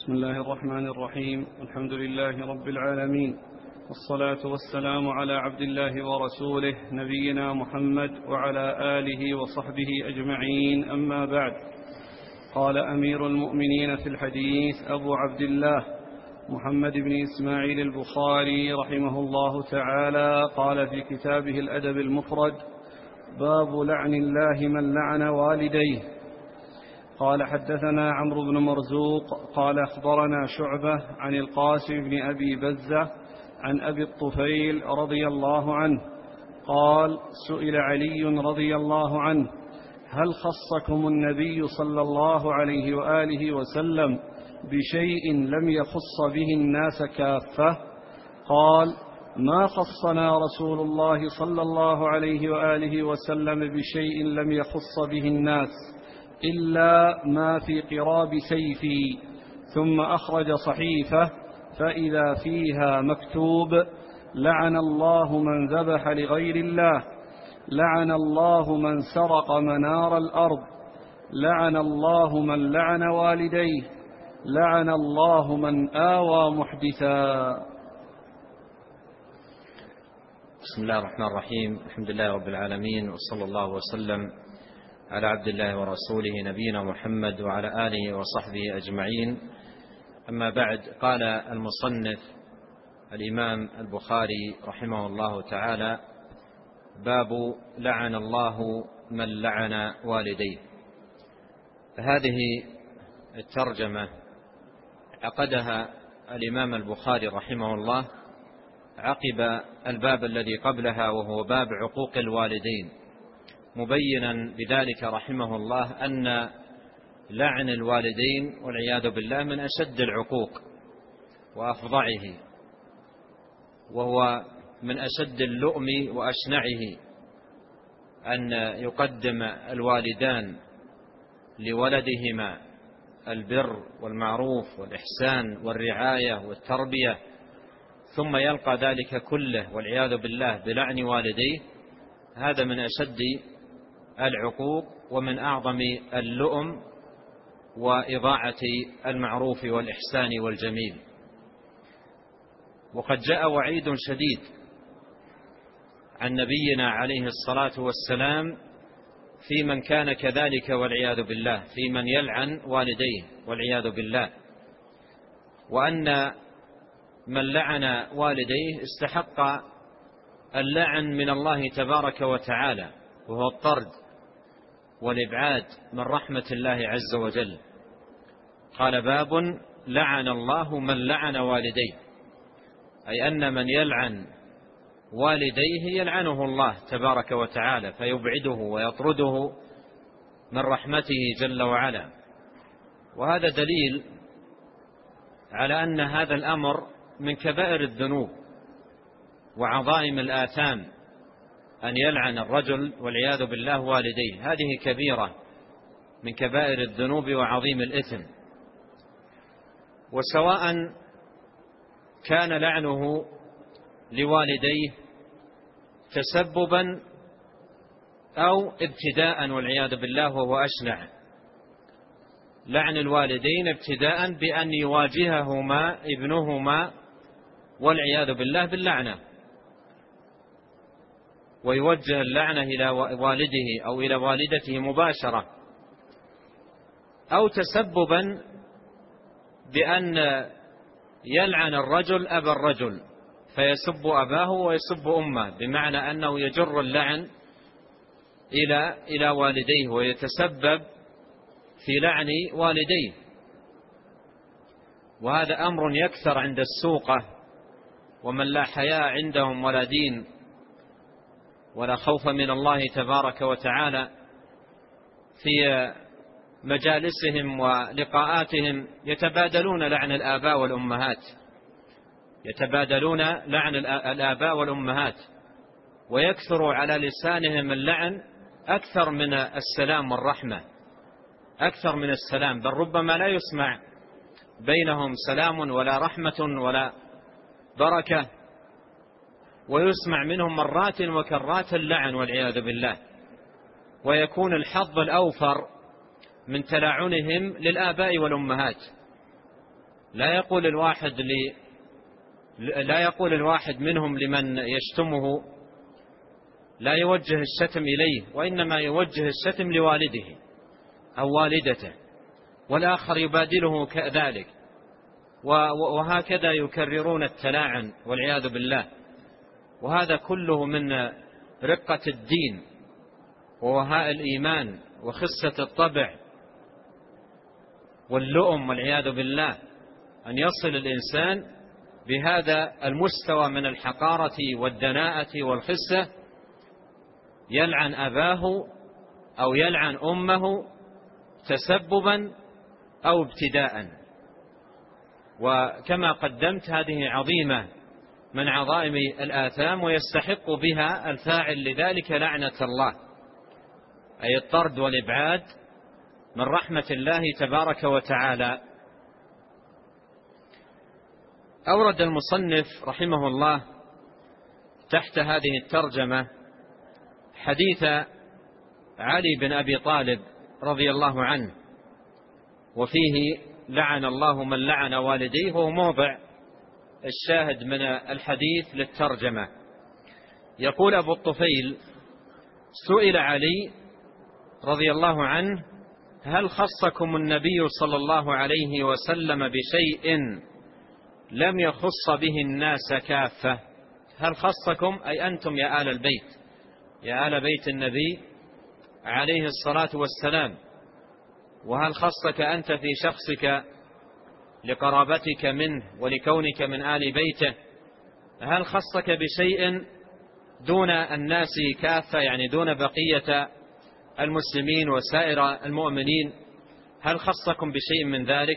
بسم الله الرحمن الرحيم. الحمد لله رب العالمين، والصلاة والسلام على عبد الله ورسوله نبينا محمد وعلى آله وصحبه أجمعين، أما بعد. قال أمير المؤمنين في الحديث أبو عبد الله محمد بن إسماعيل البخاري رحمه الله تعالى قال في كتابه الأدب المفرد: باب لعن الله من لعن والديه. قال حدثنا عمرو بن مرزوق قال أخبرنا شعبة عن القاسم بن أبي بزة عن أبي الطفيل رضي الله عنه قال: سئل علي رضي الله عنه: هل خصكم النبي صلى الله عليه وآله وسلم بشيء لم يخص به الناس كافة؟ قال: ما خصنا رسول الله صلى الله عليه وآله وسلم بشيء لم يخص به الناس إلا ما في قراب سيفي. ثم أخرج صحيفة فإذا فيها مكتوب: لعن الله من ذبح لغير الله، لعن الله من سرق منار الأرض، لعن الله من لعن والديه، لعن الله من آوى محدثا. بسم الله الرحمن الرحيم. الحمد لله رب العالمين، وصلى الله وسلم على عبد الله ورسوله نبينا محمد وعلى آله وصحبه أجمعين، أما بعد. قال المصنف الإمام البخاري رحمه الله تعالى: باب لعن الله من لعن والديه. هذه الترجمة عقدها الإمام البخاري رحمه الله عقب الباب الذي قبلها، وهو باب عقوق الوالدين، مبينا بذلك رحمه الله أن لعن الوالدين والعياذ بالله من أشد العقوق وأفظعه، وهو من أشد اللؤم وأشنعه أن يقدم الوالدان لولدهما البر والمعروف والإحسان والرعاية والتربية، ثم يلقى ذلك كله والعياذ بالله بلعن والديه. هذا من أشد العقوق ومن أعظم اللؤم وإضاعة المعروف والإحسان والجميل. وقد جاء وعيد شديد عن نبينا عليه الصلاة والسلام في من كان كذلك والعياذ بالله، في من يلعن والديه والعياذ بالله، وأن من لعن والديه استحق اللعن من الله تبارك وتعالى، وهو الطرد والإبعاد من رحمة الله عز وجل. قال: باب لعن الله من لعن والديه، أي أن من يلعن والديه يلعنه الله تبارك وتعالى، فيبعده ويطرده من رحمته جل وعلا. وهذا دليل على أن هذا الأمر من كبائر الذنوب وعظائم الآثام، أن يلعن الرجل والعياذ بالله والديه. هذه كبيرة من كبائر الذنوب وعظيم الإثم، وسواء كان لعنه لوالديه تسببا أو ابتداء والعياذ بالله، وهو أشنع. لعن الوالدين ابتداء بأن يواجههما ابنهما والعياذ بالله باللعنة، ويوجه اللعنة إلى والده أو إلى والدته مباشرة، أو تسببا بأن يلعن الرجل أبا الرجل فيسب أباه ويسب أمه، بمعنى أنه يجر اللعن إلى والديه ويتسبب في لعن والديه. وهذا أمر يكثر عند السوقة ومن لا حياء عندهم ولا دين ولا خوف من الله تبارك وتعالى. في مجالسهم ولقاءاتهم يتبادلون لعن الآباء والأمهات، يتبادلون لعن الآباء والأمهات، ويكثر على لسانهم اللعن أكثر من السلام والرحمة، أكثر من السلام، بل ربما لا يسمع بينهم سلام ولا رحمة ولا بركة، ويسمع منهم مرات وكرات اللعن والعياذ بالله. ويكون الحظ الأوفر من تلاعنهم للآباء والأمهات، لا يقول الواحد منهم لمن يشتمه لا يوجه الشتم إليه، وإنما يوجه الشتم لوالده أو والدته، والآخر يبادله كذلك، وهكذا يكررون التلاعن والعياذ بالله. وهذا كله من رقة الدين ووهاء الإيمان وخسة الطبع واللؤم والعياذ بالله، أن يصل الإنسان بهذا المستوى من الحقارة والدناءة والخسة يلعن أباه أو يلعن أمه تسببا أو ابتداء. وكما قدمت هذه عظيمة من عظائم الآثام، ويستحق بها الفاعل لذلك لعنة الله، أي الطرد والإبعاد من رحمة الله تبارك وتعالى. أورد المصنف رحمه الله تحت هذه الترجمة حديث علي بن أبي طالب رضي الله عنه، وفيه لعن الله من لعن والديه، وهو موضع الشاهد من الحديث للترجمة. يقول أبو الطفيل: سئل علي رضي الله عنه: هل خصكم النبي صلى الله عليه وسلم بشيء لم يخص به الناس كافة؟ هل خصكم أي أنتم يا آل البيت، يا آل بيت النبي عليه الصلاة والسلام، وهل خصك أنت في شخصك لقرابتك منه ولكونك من آل بيته؟ هل خصك بشيء دون الناس كافة، يعني دون بقية المسلمين وسائر المؤمنين؟ هل خصكم بشيء من ذلك؟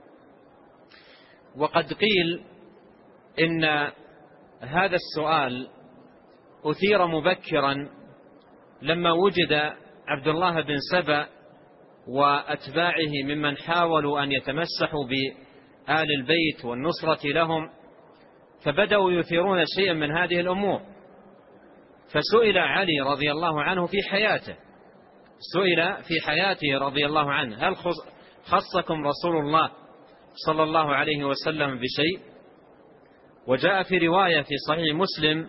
وقد قيل إن هذا السؤال أثير مبكرا لما وجد عبد الله بن سبأ وأتباعه ممن حاولوا أن يتمسحوا بآل البيت والنصرة لهم، فبدأوا يثيرون شيئا من هذه الأمور. فسئل علي رضي الله عنه في حياته، سئل في حياته رضي الله عنه: هل خصكم رسول الله صلى الله عليه وسلم بشيء؟ وجاء في رواية في صحيح مسلم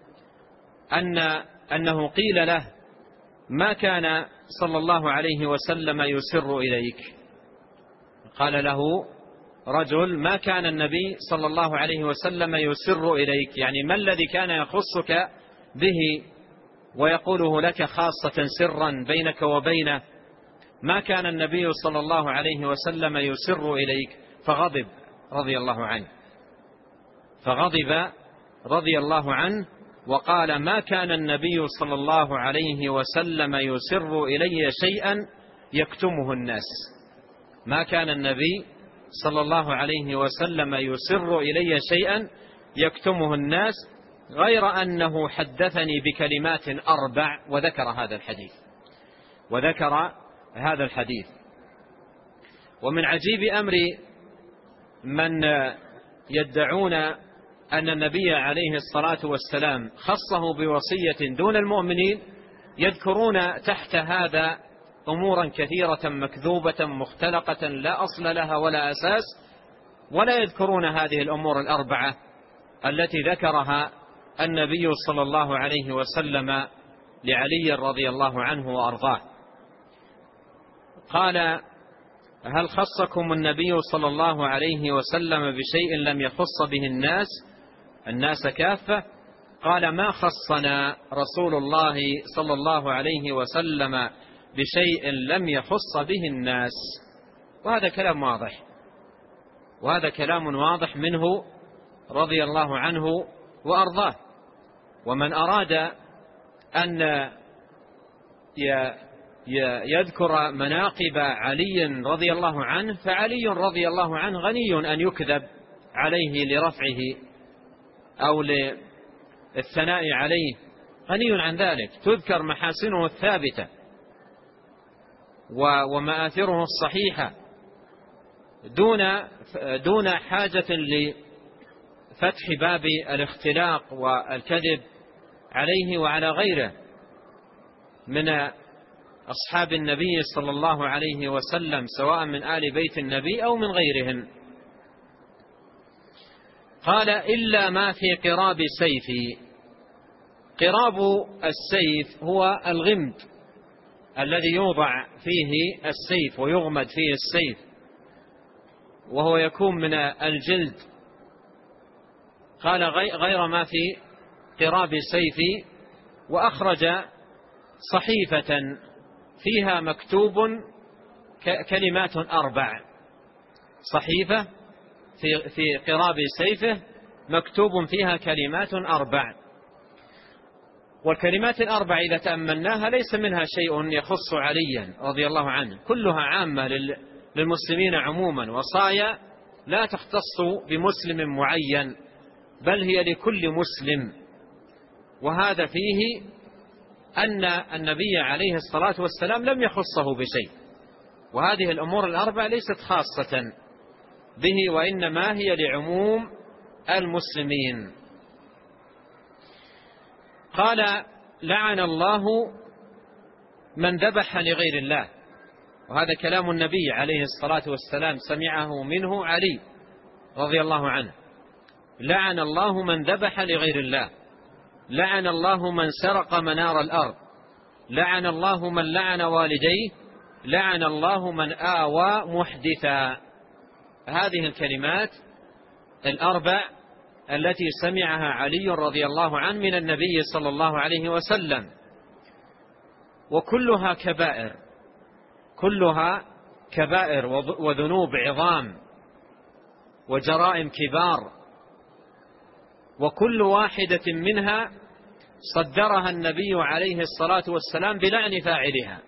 أنه قيل له: ما كان صلى الله عليه وسلم يسر إليك؟ قال له رجل: ما كان النبي صلى الله عليه وسلم يسر إليك، يعني ما الذي كان يخصك به ويقوله لك خاصة سرا بينك وبينه؟ ما كان النبي صلى الله عليه وسلم يسر إليك. فغضب رضي الله عنه، فغضب رضي الله عنه وقال: ما كان النبي صلى الله عليه وسلم يسر إلي شيئا يكتمه الناس. ما كان النبي صلى الله عليه وسلم يسر إلي شيئا يكتمه الناس، غير أنه حدثني بكلمات 4. وذكر هذا الحديث. ومن عجيب أمر من يدعون أن النبي عليه الصلاة والسلام خصه بوصية دون المؤمنين، يذكرون تحت هذا أمورا كثيرة مكذوبة مختلقة لا أصل لها ولا أساس، ولا يذكرون هذه الأمور 4 التي ذكرها النبي صلى الله عليه وسلم لعلي رضي الله عنه وأرضاه. قال: هل خصكم النبي صلى الله عليه وسلم بشيء لم يخص به الناس كافة؟ قال: ما خصنا رسول الله صلى الله عليه وسلم بشيء لم يخص به الناس. وهذا كلام واضح، وهذا كلام واضح منه رضي الله عنه وأرضاه. ومن أراد أن يذكر مناقب علي رضي الله عنه، فعلي رضي الله عنه غني أن يكذب عليه لرفعه أو للثناء عليه، غني عن ذلك. تذكر محاسنه الثابتة ومآثره الصحيحة دون حاجة لفتح باب الاختلاق والكذب عليه وعلى غيره من أصحاب النبي صلى الله عليه وسلم، سواء من آل بيت النبي أو من غيرهم. قال إلا ما في قراب سيفي. قراب السيف هو الغمد الذي يوضع فيه السيف ويغمد فيه السيف، وهو يكون من الجلد. قال غير ما في قراب سيفي. وأخرج صحيفة فيها مكتوب كلمات 4. صحيفة في قراب سيفه مكتوب فيها كلمات 4. والكلمات 4 إذا تأملناها ليس منها شيء يخص عليا رضي الله عنه، كلها عامة للمسلمين عموما، وصايا لا تختص بمسلم معين، بل هي لكل مسلم. وهذا فيه أن النبي عليه الصلاة والسلام لم يخصه بشيء، وهذه الأمور 4 ليست خاصة به، وإنما هي لعموم المسلمين. قال لعن الله من ذبح لغير الله. وهذا كلام النبي عليه الصلاة والسلام، سمعه منه علي رضي الله عنه. لعن الله من ذبح لغير الله، لعن الله من سرق منار الأرض، لعن الله من لعن والديه، لعن الله من آوى محدثا. هذه الكلمات 4 التي سمعها علي رضي الله عنه من النبي صلى الله عليه وسلم، وكلها كبائر، كلها كبائر وذنوب عظام وجرائم كبار، وكل واحدة منها صدرها النبي عليه الصلاة والسلام بلعن فاعلها،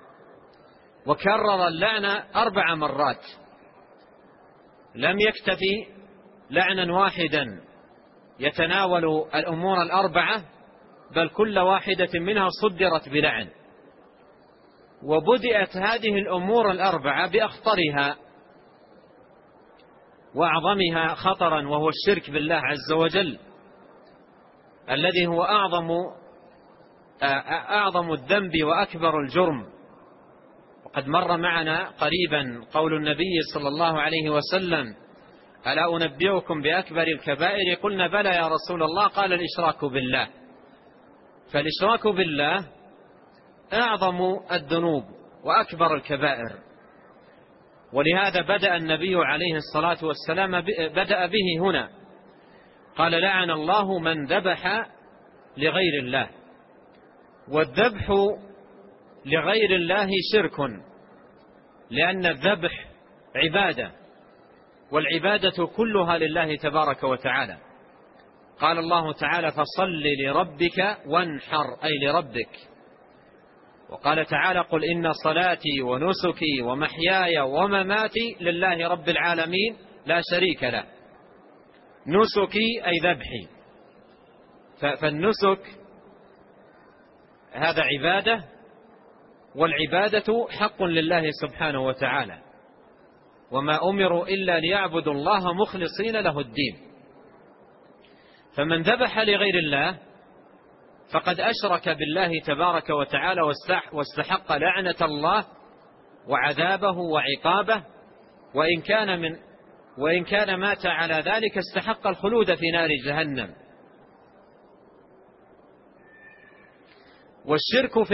وكرر اللعن 4 مرات. لم يكتفي لعنا واحدا يتناول الأمور 4، بل كل واحدة منها صدرت بلعن. وبدأت هذه الأمور 4 بأخطرها وأعظمها خطرا، وهو الشرك بالله عز وجل، الذي هو أعظم الذنب وأكبر الجرم. وقد مر معنا قريبا قول النبي صلى الله عليه وسلم: ألا أنبئكم بأكبر الكبائر؟ قلنا بلى يا رسول الله، قال الإشراك بالله. فالإشراك بالله أعظم الذنوب وأكبر الكبائر، ولهذا بدأ النبي عليه الصلاة والسلام بدأ به هنا، قال لعن الله من ذبح لغير الله. والذبح لغير الله شرك، لأن الذبح عبادة، والعبادة كلها لله تبارك وتعالى. قال الله تعالى: فصل لربك وانحر، أي لربك. وقال تعالى: قل إن صلاتي ونسكي ومحياي ومماتي لله رب العالمين لا شريك له. نسكي أي ذبحي، فالنسك هذا عبادة، والعبادة حق لله سبحانه وتعالى، وما أمروا إلا ليعبدوا الله مخلصين له الدين. فمن ذبح لغير الله فقد أشرك بالله تبارك وتعالى واستحق لعنة الله وعذابه وعقابه، وإن كان مات على ذلك استحق الخلود في نار جهنم. والشرك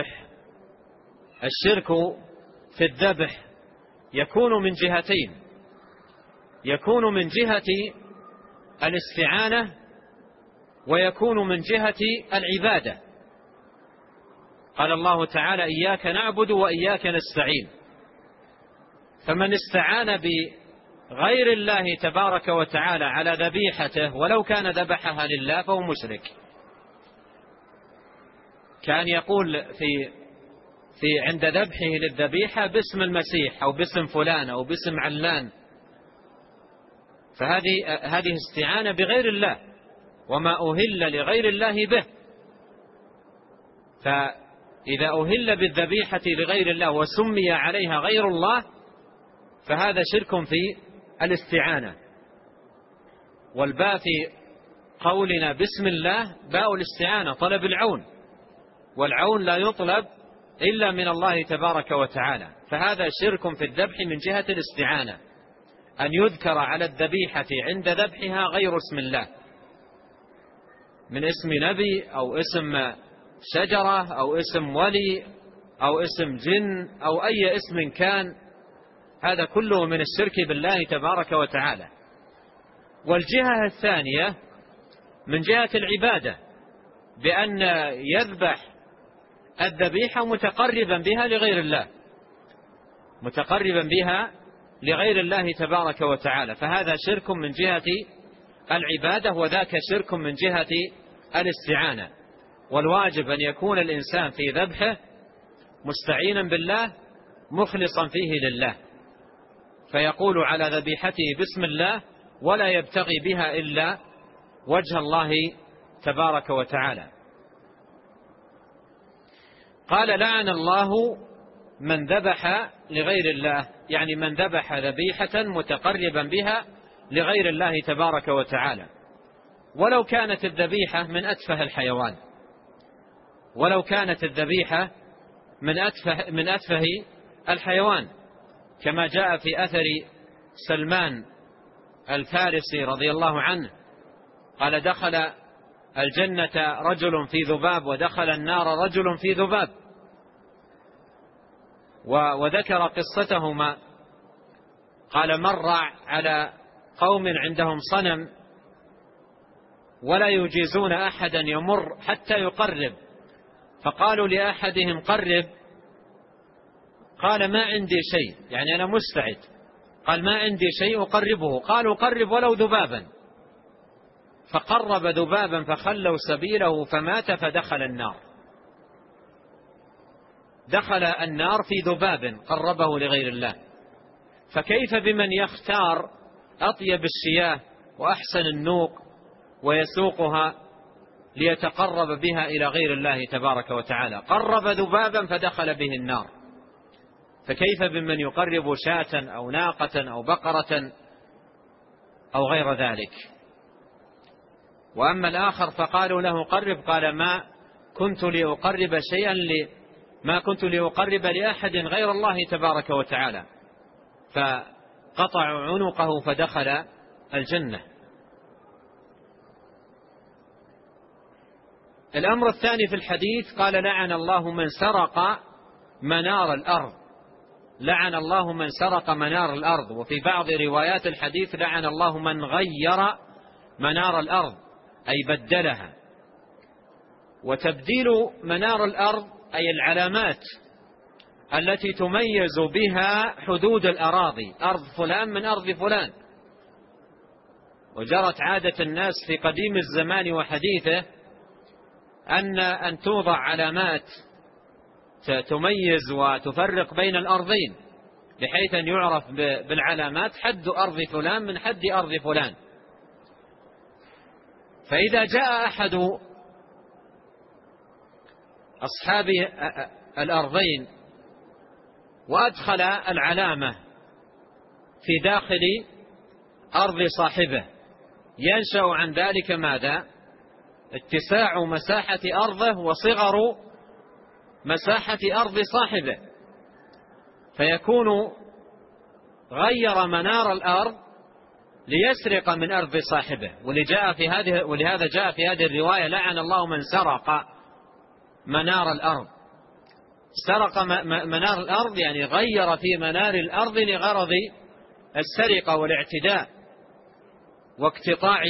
في الذبح يكون من جهتين: يكون من جهة الاستعانة، ويكون من جهة العبادة. قال الله تعالى: إياك نعبد وإياك نستعين. فمن استعان بغير الله تبارك وتعالى على ذبيحته ولو كان ذبحها لله فهو مشرك. كان يقول في عند ذبحه للذبيحة باسم المسيح أو باسم فلان أو باسم علان، فهذه استعانة بغير الله، وما أهل لغير الله به. فإذا أهل بالذبيحة لغير الله وسمي عليها غير الله فهذا شرك في الاستعانة. والباء في قولنا بسم الله باء الاستعانة، طلب العون، والعون لا يطلب إلا من الله تبارك وتعالى، فهذا شرك في الذبح من جهة الاستعانة. أن يذكر على الذبيحة عند ذبحها غير اسم الله، من اسم نبي أو اسم شجرة أو اسم ولي أو اسم جن أو أي اسم كان، هذا كله من الشرك بالله تبارك وتعالى. والجهة الثانية من جهة العبادة، بأن يذبح الذبيحة متقربا بها لغير الله، متقربا بها لغير الله تبارك وتعالى، فهذا شرك من جهة العبادة، وذاك شرك من جهة الاستعانة. والواجب أن يكون الإنسان في ذبحه مستعينا بالله مخلصا فيه لله، فيقول على ذبيحته بسم الله ولا يبتغي بها إلا وجه الله تبارك وتعالى. قال لعن الله من ذبح لغير الله، يعني من ذبح ذبيحة متقربا بها لغير الله تبارك وتعالى، ولو كانت الذبيحة من أتفه الحيوان، ولو كانت الذبيحة من أتفه الحيوان، كما جاء في أثر سلمان الفارسي رضي الله عنه قال دخل الجنة رجل في ذباب ودخل النار رجل في ذباب، وذكر قصتهما. قال مر على قوم عندهم صنم ولا يجيزون أحدا يمر حتى يقرب، فقالوا لأحدهم قرب، قال ما عندي شيء، يعني أنا مستعد، قال ما عندي شيء أقربه، قالوا قرب ولو ذبابا، فقرب ذبابا فخلوا سبيله فمات فدخل النار، دخل النار في ذباب قربه لغير الله. فكيف بمن يختار أطيب الشياه وأحسن النوق ويسوقها ليتقرب بها إلى غير الله تبارك وتعالى، قرب ذبابا فدخل به النار، فكيف بمن يقرب شاة أو ناقة أو بقرة أو غير ذلك. وأما الآخر فقالوا له قرب، قال ما كنت لأقرب شيئا ما كنت لأقرب لأحد غير الله تبارك وتعالى، فقطعوا عنقه فدخل الجنة. الأمر الثاني في الحديث قال لعن الله من سرق منار الأرض، لعن الله من سرق منار الأرض. وفي بعض روايات الحديث لعن الله من غير منار الأرض، أي بدلها. وتبديل منار الأرض أي العلامات التي تميز بها حدود الأراضي، أرض فلان من أرض فلان. وجرت عادة الناس في قديم الزمان وحديثه أن توضع علامات تميز وتفرق بين الأرضين، بحيث أن يعرف بالعلامات حد أرض فلان من حد أرض فلان. فإذا جاء أحد أصحاب الأرضين وأدخل العلامة في داخل أرض صاحبه، ينشأ عن ذلك ماذا؟ اتساع مساحة أرضه وصغر مساحة أرض صاحبه، فيكون غير منار الأرض ليسرق من أرض صاحبه. ولهذا جاء في هذه الرواية لعن الله من سرق منار الأرض. سرق منار الأرض يعني غير في منار الأرض لغرض السرقة والاعتداء واقتطاع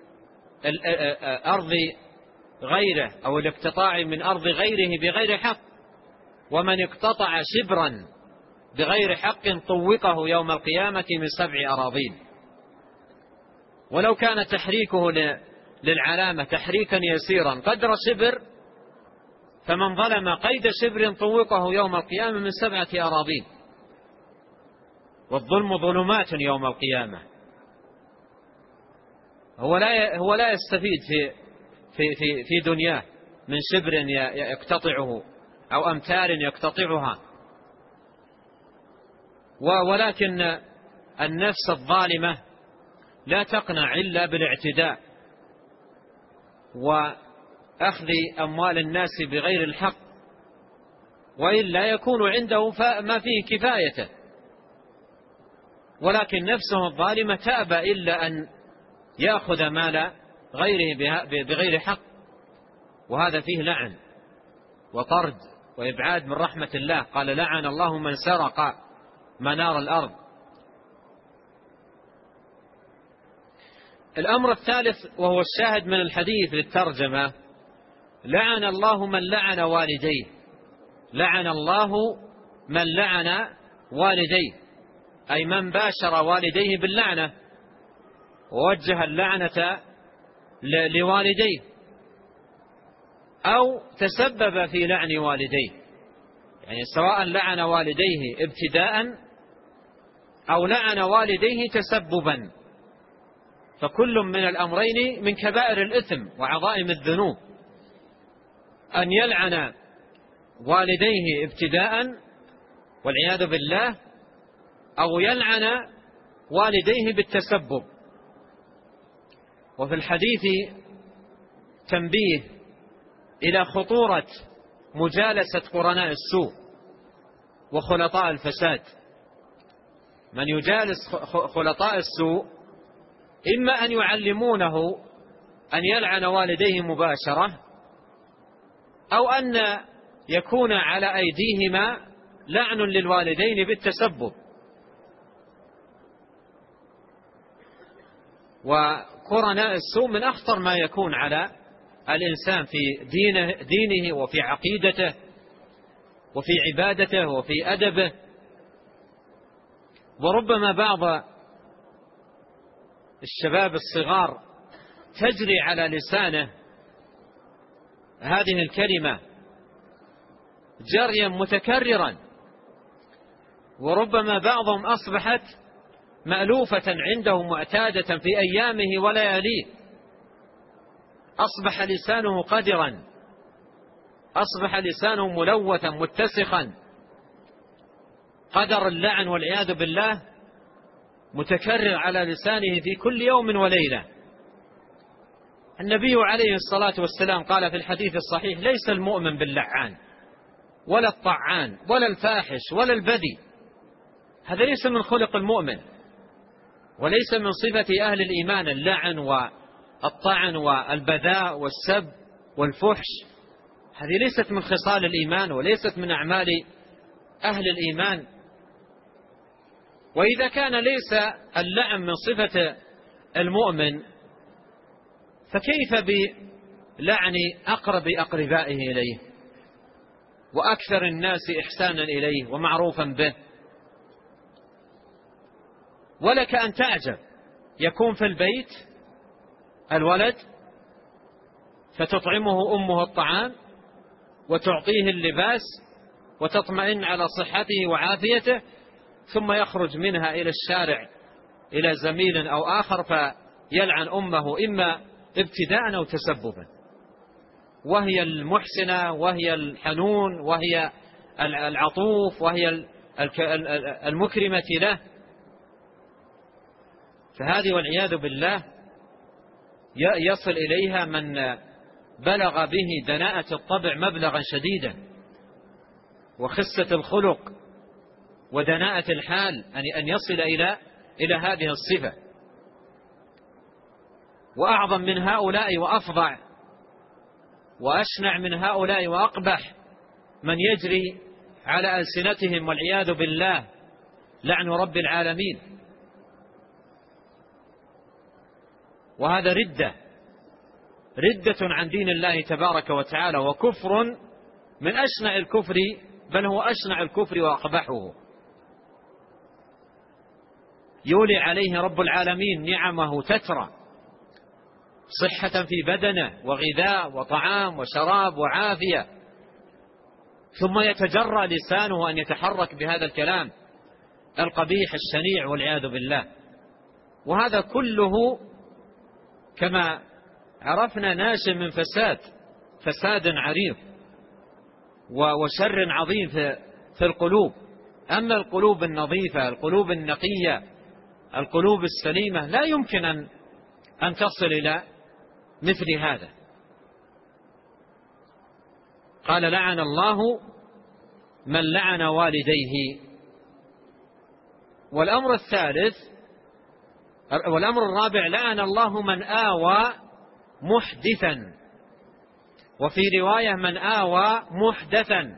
أرض غيره أو الاقتطاع من أرض غيره بغير حق. ومن اقتطع شبرا بغير حق طوقه يوم القيامة من 7 أراضين. ولو كان تحريكه للعلامة تحريكا يسيرا قدر شبر، فمن ظلم قيد شبر طوقه يوم القيامة من 7 أراضين. والظلم ظلمات يوم القيامة. هو لا يستفيد في دنياه من شبر يقتطعه أو أمتار يقتطعها، ولكن النفس الظالمة لا تقنع إلا بالاعتداء وأخذ أموال الناس بغير الحق، وإلا يكون عنده ما فيه كفايته. ولكن نفسه الظالمة تأبى إلا أن يأخذ مال غيره بغير حق، وهذا فيه لعن وطرد وإبعاد من رحمة الله. قال لعن الله من سرق منار الأرض. الأمر الثالث وهو الشاهد من الحديث للترجمة: لعن الله من لعن والديه. لعن الله من لعن والديه، أي من باشر والديه باللعنة ووجه اللعنة لوالديه أو تسبب في لعن والديه، يعني سواء لعن والديه ابتداء أو لعن والديه تسببا، فكل من الأمرين من كبائر الإثم وعظائم الذنوب، أن يلعن والديه ابتداء والعياذ بالله، أو يلعن والديه بالتسبب. وفي الحديث تنبيه إلى خطورة مجالسة قرناء السوء وخلطاء الفساد. من يجالس خلطاء السوء إما أن يعلمونه أن يلعن والديه مباشرة، أو أن يكون على أيديهما لعن للوالدين بالتسبب. وقرناء السوء من أخطر ما يكون على الإنسان في دينه وفي عقيدته وفي عبادته وفي أدبه. وربما بعض الشباب الصغار تجري على لسانه هذه الكلمة جريا متكررا، وربما بعضهم أصبحت مألوفة عنده معتادة في أيامه ولياليه، أصبح لسانه قدرا، أصبح لسانه ملوثا متسخا، قدر اللعن والعياذ بالله متكرر على لسانه في كل يوم وليلة. النبي عليه الصلاة والسلام قال في الحديث الصحيح: ليس المؤمن باللعان ولا الطعان ولا الفاحش ولا البذي، هذا ليس من خلق المؤمن، وليس من صفة أهل الإيمان اللعن والطعن والبذاء والسب والفحش، هذه ليست من خصال الإيمان وليست من أعمال أهل الإيمان. وإذا كان ليس اللعن من صفة المؤمن، فكيف بلعن أقرب أقربائه إليه وأكثر الناس إحسانا إليه ومعروفا به؟ ولك أن تعجب، يكون في البيت الولد فتطعمه أمه الطعام وتعطيه اللباس وتطمئن على صحته وعافيته، ثم يخرج منها إلى الشارع إلى زميل أو آخر فيلعن أمه إما ابتداء أو تسببا، وهي المحسنة وهي الحنون وهي العطوف وهي المكرمة له. فهذه والعياذ بالله يصل إليها من بلغ به دناءة الطبع مبلغا شديدا وخسة الخلق ودناءة الحال، أن يصل إلى هذه الصفة. وأعظم من هؤلاء وأفظع وأشنع من هؤلاء وأقبح من يجري على ألسنتهم والعياذ بالله لعن رب العالمين، وهذا ردة عن دين الله تبارك وتعالى، وكفر من أشنع الكفر، بل هو أشنع الكفر وأقبحه. يولي عليه رب العالمين نعمه تترى، صحة في بدنه وغذاء وطعام وشراب وعافية، ثم يتجرأ لسانه أن يتحرك بهذا الكلام القبيح الشنيع والعياذ بالله. وهذا كله كما عرفنا ناشئ من فساد عريض وشر عظيم في القلوب. أما القلوب النظيفة، القلوب النقية، القلوب السليمة، لا يمكن أن تصل إلى مثل هذا. قال: لعن الله من لعن والديه. والأمر الرابع: لعن الله من آوى محدثا، وفي رواية من آوى محدثا.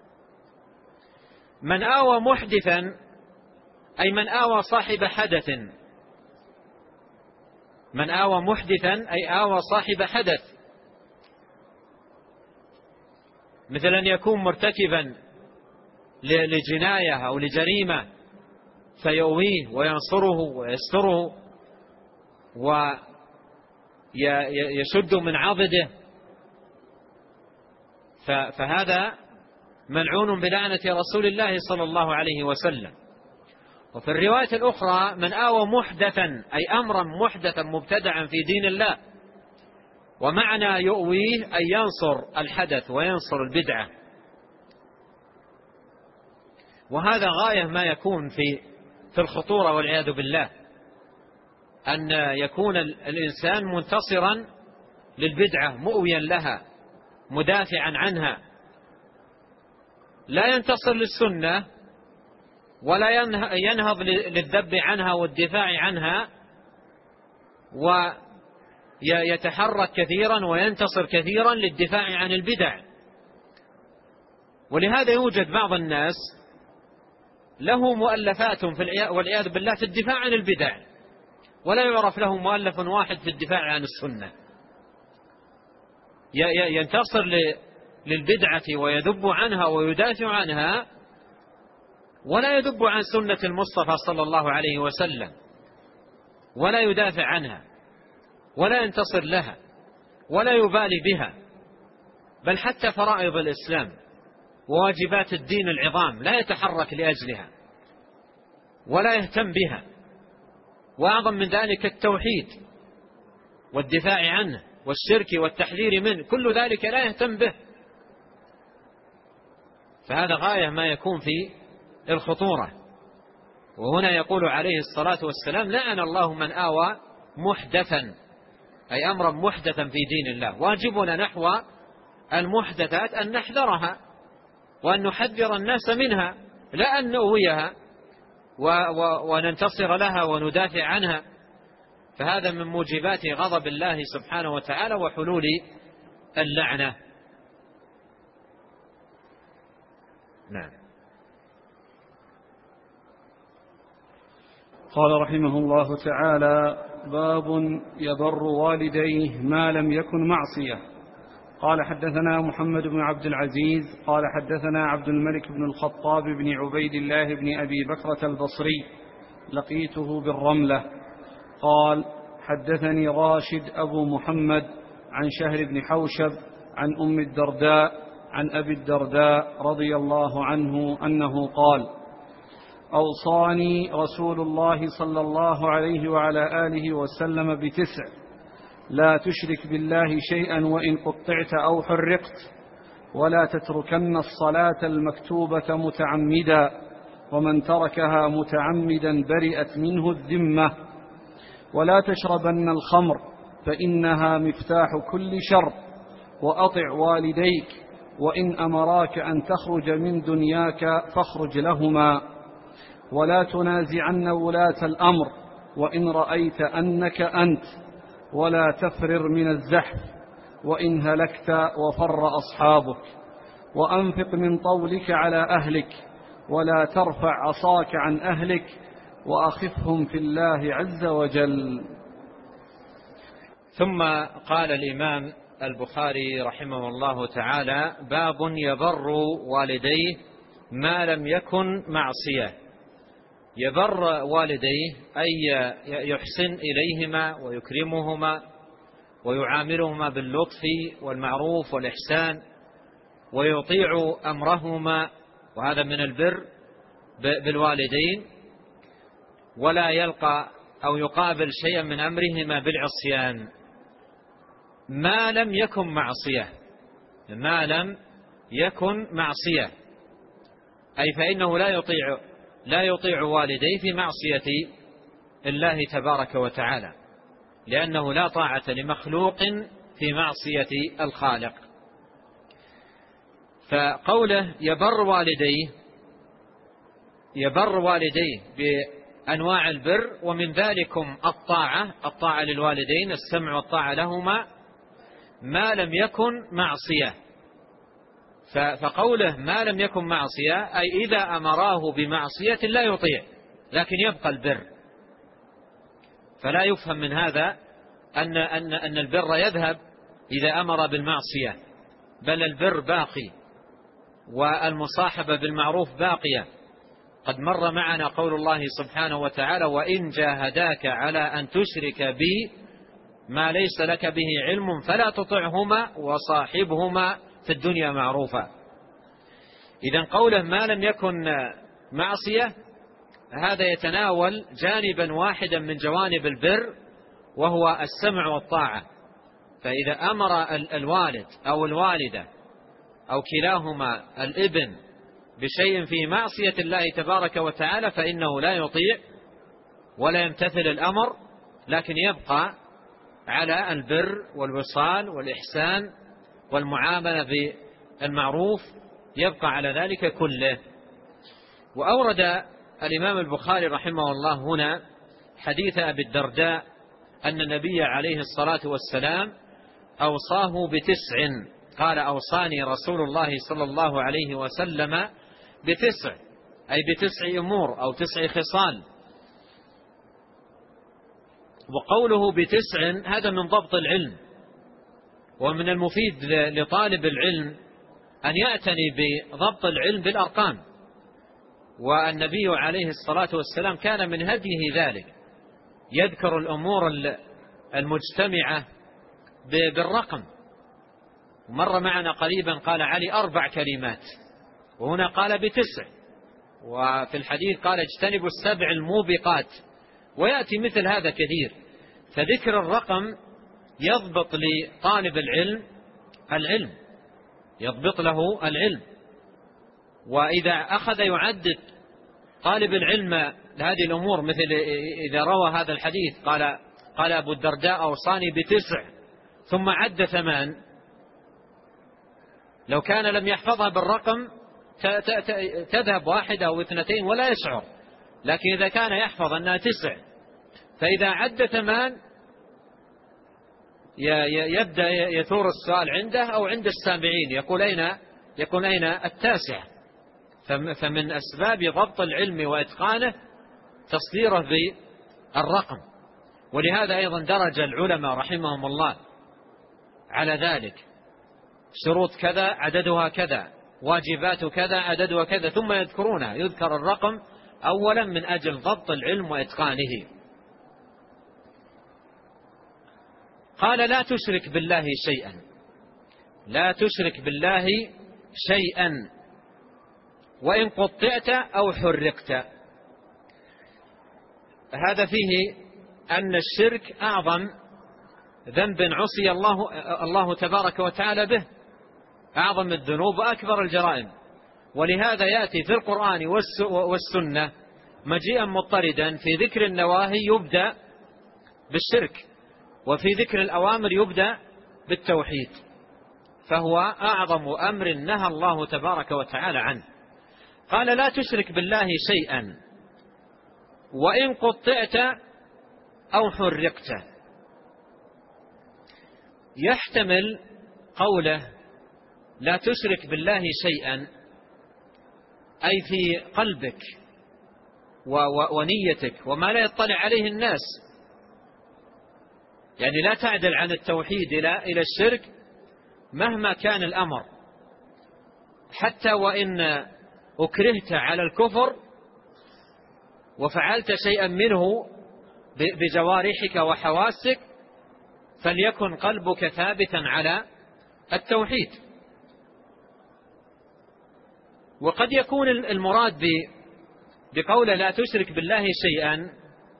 من آوى محدثا أي من آوى صاحب حدث. من آوى محدثا أي آوى صاحب حدث، مثل أن يكون مرتكبا لجناية أو لجريمة فيؤويه وينصره ويستره ويشد من عضده، فهذا ملعون بلعنة رسول الله صلى الله عليه وسلم. وفي الرواية الأخرى: من آوى محدثا أي أمرا محدثا مبتدعا في دين الله. ومعنى يؤويه أي ينصر الحدث وينصر البدعة. وهذا غاية ما يكون في الخطورة والعياذ بالله، أن يكون الإنسان منتصرا للبدعة مؤويا لها مدافعا عنها، لا ينتصر للسنة ولا ينهض للذب عنها والدفاع عنها، ويتحرك كثيرا وينتصر كثيرا للدفاع عن البدع. ولهذا يوجد بعض الناس له مؤلفات والعياذ بالله في الدفاع عن البدع، ولا يعرف له مؤلف واحد في الدفاع عن السنة. ينتصر للبدعة ويذب عنها ويدافع عنها، ولا يذب عن سنة المصطفى صلى الله عليه وسلم، ولا يدافع عنها، ولا ينتصر لها، ولا يبالي بها، بل حتى فرائض الإسلام وواجبات الدين العظام لا يتحرك لأجلها ولا يهتم بها. وأعظم من ذلك التوحيد والدفاع عنه والشرك والتحذير منه، كل ذلك لا يهتم به. فهذا غاية ما يكون في الخطورة. وهنا يقول عليه الصلاة والسلام: لعن الله من آوى محدثا أي أمرا محدثا في دين الله. واجبنا نحو المحدثات أن نحذرها وأن نحذر الناس منها، لا أن نؤويها وننتصر لها وندافع عنها، فهذا من موجبات غضب الله سبحانه وتعالى وحلول اللعنة. نعم. قال رحمه الله تعالى: باب يبر والديه ما لم يكن معصية. قال: حدثنا محمد بن عبد العزيز قال: حدثنا عبد الملك بن الخطاب بن عبيد الله بن أبي بكرة البصري، لقيته بالرملة. قال: حدثني راشد أبو محمد عن شهر بن حوشب عن أم الدرداء عن أبي الدرداء رضي الله عنه أنه قال: أوصاني رسول الله صلى الله عليه وعلى آله وسلم بتسع: لا تشرك بالله شيئا وإن قطعت أو حرقت، ولا تتركن الصلاة المكتوبة متعمدا، ومن تركها متعمدا برئت منه الذمة، ولا تشربن الخمر فإنها مفتاح كل شر، وأطع والديك وإن أمراك أن تخرج من دنياك فاخرج لهما، ولا تنازعن ولاة الأمر وإن رأيت أنك أنت، ولا تفرر من الزحف وإن هلكت وفر أصحابك، وأنفق من طولك على أهلك، ولا ترفع عصاك عن أهلك، وأخفهم في الله عز وجل. ثم قال الإمام البخاري رحمه الله تعالى: باب يبر والديه ما لم يكن معصية. يبر والديه أي يحسن إليهما ويكرمهما ويعاملهما باللطف والمعروف والإحسان، ويطيع أمرهما، وهذا من البر بالوالدين، ولا يلقى أو يقابل شيئا من أمرهما بالعصيان ما لم يكن معصية. ما لم يكن معصية أي فإنه لا يطيع والديه في معصية الله تبارك وتعالى، لأنه لا طاعة لمخلوق في معصية الخالق. فقوله يبر والديه أنواع البر، ومن ذلكم الطاعة للوالدين، السمع والطاعة لهما ما لم يكن معصية. فقوله ما لم يكن معصية أي إذا أمراه بمعصية لا يطيع لكن يبقى البر. فلا يفهم من هذا أن البر يذهب إذا أمر بالمعصية، بل البر باقي والمصاحبة بالمعروف باقية. قد مر معنا قول الله سبحانه وتعالى: وإن جاهداك على أن تشرك بي ما ليس لك به علم فلا تطعهما وصاحبهما في الدنيا معروفا. إذن قوله ما لم يكن معصية هذا يتناول جانبا واحدا من جوانب البر، وهو السمع والطاعة. فإذا أمر الوالد أو الوالدة أو كلاهما الابن بشيء في معصية الله تبارك وتعالى فإنه لا يطيع ولا يمتثل الأمر، لكن يبقى على البر والوصال والإحسان والمعاملة بالمعروف، يبقى على ذلك كله. وأورد الإمام البخاري رحمه الله هنا حديث أبي الدرداء أن النبي عليه الصلاة والسلام أوصاه ب9، قال: أوصاني رسول الله صلى الله عليه وسلم ب9، أي ب9 أمور أو 9 خصال. وقوله ب9 هذا من ضبط العلم، ومن المفيد لطالب العلم أن يعتني بضبط العلم بالأرقام، والنبي عليه الصلاة والسلام كان من هديه ذلك، يذكر الأمور المجتمعة بالرقم. مر معنا قريبا قال علي 4 كلمات، وهنا قال ب9، وفي الحديث قال اجتنبوا 7 الموبقات، ويأتي مثل هذا كثير. فذكر الرقم يضبط لطالب العلم يضبط له العلم. وإذا أخذ يعدد طالب العلم لهذه الأمور، مثل إذا روى هذا الحديث قال أبو الدرداء أوصاني ب9 ثم عد 8، لو كان لم يحفظها بالرقم تذهب 1 أو 2 ولا يشعر، لكن إذا كان يحفظ أنها 9 فإذا عد 8 يبدأ يثور السؤال عنده أو عند السامعين، يقول أين 9؟ فمن أسباب ضبط العلم وإتقانه تصديره بالرقم. ولهذا أيضا درج العلماء رحمهم الله على ذلك: شروط كذا عددها كذا، واجبات كذا عددها كذا، ثم يذكرونها، يذكر الرقم أولا من أجل ضبط العلم وإتقانه. قال: لا تشرك بالله شيئا، لا تشرك بالله شيئا وإن قطعت أو حرقت. هذا فيه أن الشرك أعظم ذنب عصي الله تبارك وتعالى به، أعظم الذنوب وأكبر الجرائم. ولهذا يأتي في القرآن والسنة مجيئا مضطردا، في ذكر النواهي يبدأ بالشرك، وفي ذكر الأوامر يبدأ بالتوحيد، فهو أعظم أمر نهى الله تبارك وتعالى عنه. قال: لا تشرك بالله شيئا وإن قطعت أو حرقت. يحتمل قوله لا تشرك بالله شيئا أي في قلبك ونيتك وما لا يطلع عليه الناس، يعني لا تعدل عن التوحيد إلى الشرك مهما كان الأمر، حتى وإن أكرهت على الكفر وفعلت شيئا منه بجوارحك وحواسك فليكن قلبك ثابتا على التوحيد. وقد يكون المراد بقوله لا تشرك بالله شيئا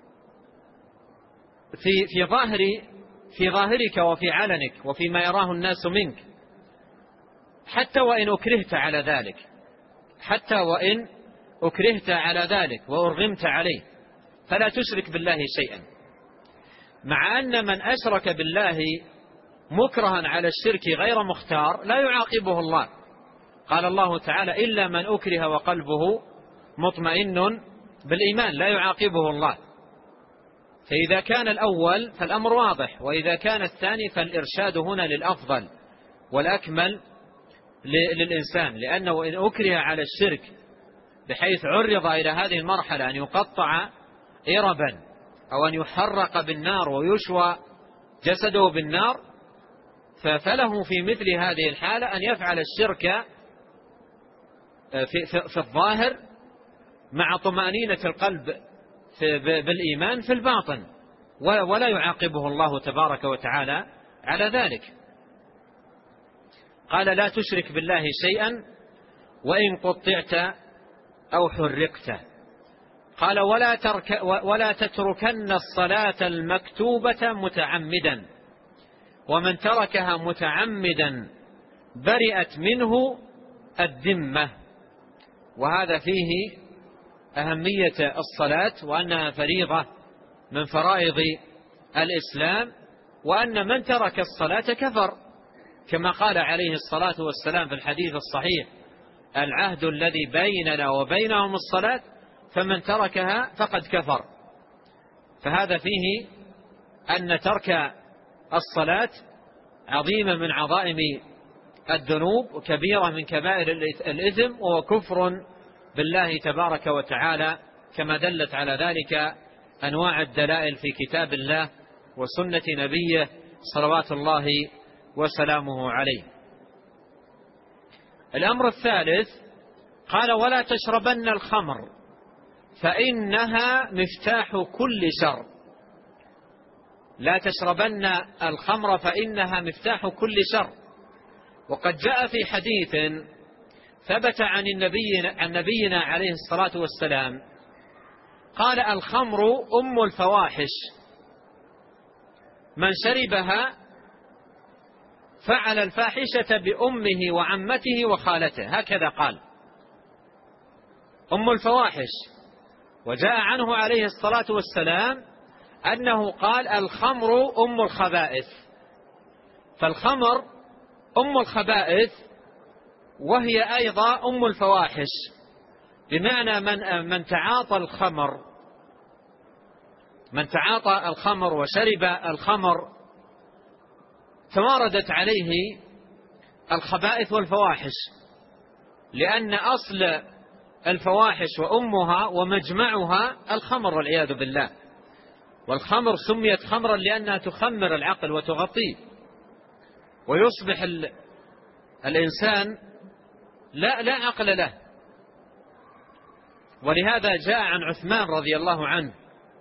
في ظاهرك وفي علنك وفيما يراه الناس منك، حتى وإن أكرهت على ذلك، حتى وإن أكرهت على ذلك وأرغمت عليه فلا تشرك بالله شيئا. مع أن من أشرك بالله مكرها على الشرك غير مختار لا يعاقبه الله. قال الله تعالى: إلا من أكره وقلبه مطمئن بالإيمان لا يعاقبه الله. فإذا كان الأول فالأمر واضح، وإذا كان الثاني فالإرشاد هنا للأفضل والأكمل للإنسان، لأنه إن أكره على الشرك بحيث عرض إلى هذه المرحلة أن يقطع إربا أو أن يحرق بالنار ويشوى جسده بالنار، فله في مثل هذه الحالة أن يفعل الشرك في الظاهر مع طمأنينة القلب بالإيمان في الباطن، ولا يعاقبه الله تبارك وتعالى على ذلك. قال لا تشرك بالله شيئا وإن قطعت أو حرقت. قال ولا تتركن الصلاة المكتوبة متعمدا، ومن تركها متعمدا برئت منه الذمة. وهذا فيه أهمية الصلاة، وأنها فريضة من فرائض الإسلام، وأن من ترك الصلاة كفر، كما قال عليه الصلاة والسلام في الحديث الصحيح: العهد الذي بيننا وبينهم الصلاة فمن تركها فقد كفر. فهذا فيه أن ترك الصلاة عظيمة من عظائم الذنوب وكبيرة من كبائر الإثم، وهو كفر بالله تبارك وتعالى، كما دلت على ذلك أنواع الدلائل في كتاب الله وسنة نبيه صلوات الله وسلامه عليه. الأمر الثالث قال ولا تشربن الخمر فإنها مفتاح كل شر. لا تشربن الخمر فإنها مفتاح كل شر. وقد جاء في حديث ثبت عن نبينا عليه الصلاة والسلام قال: الخمر أم الفواحش، من شربها فعل الفاحشة بأمه وعمته وخالته. هكذا قال، أم الفواحش. وجاء عنه عليه الصلاة والسلام أنه قال: الخمر أم الخبائث. فالخمر أم الخبائث وهي أيضا أم الفواحش، بمعنى من تعاطى الخمر وشرب الخمر تواردت عليه الخبائث والفواحش، لأن أصل الفواحش وأمها ومجمعها الخمر والعياذ بالله. والخمر سميت خمرا لأنها تخمر العقل وتغطيه، ويصبح الإنسان لا عقل له. ولهذا جاء عن عثمان رضي الله عنه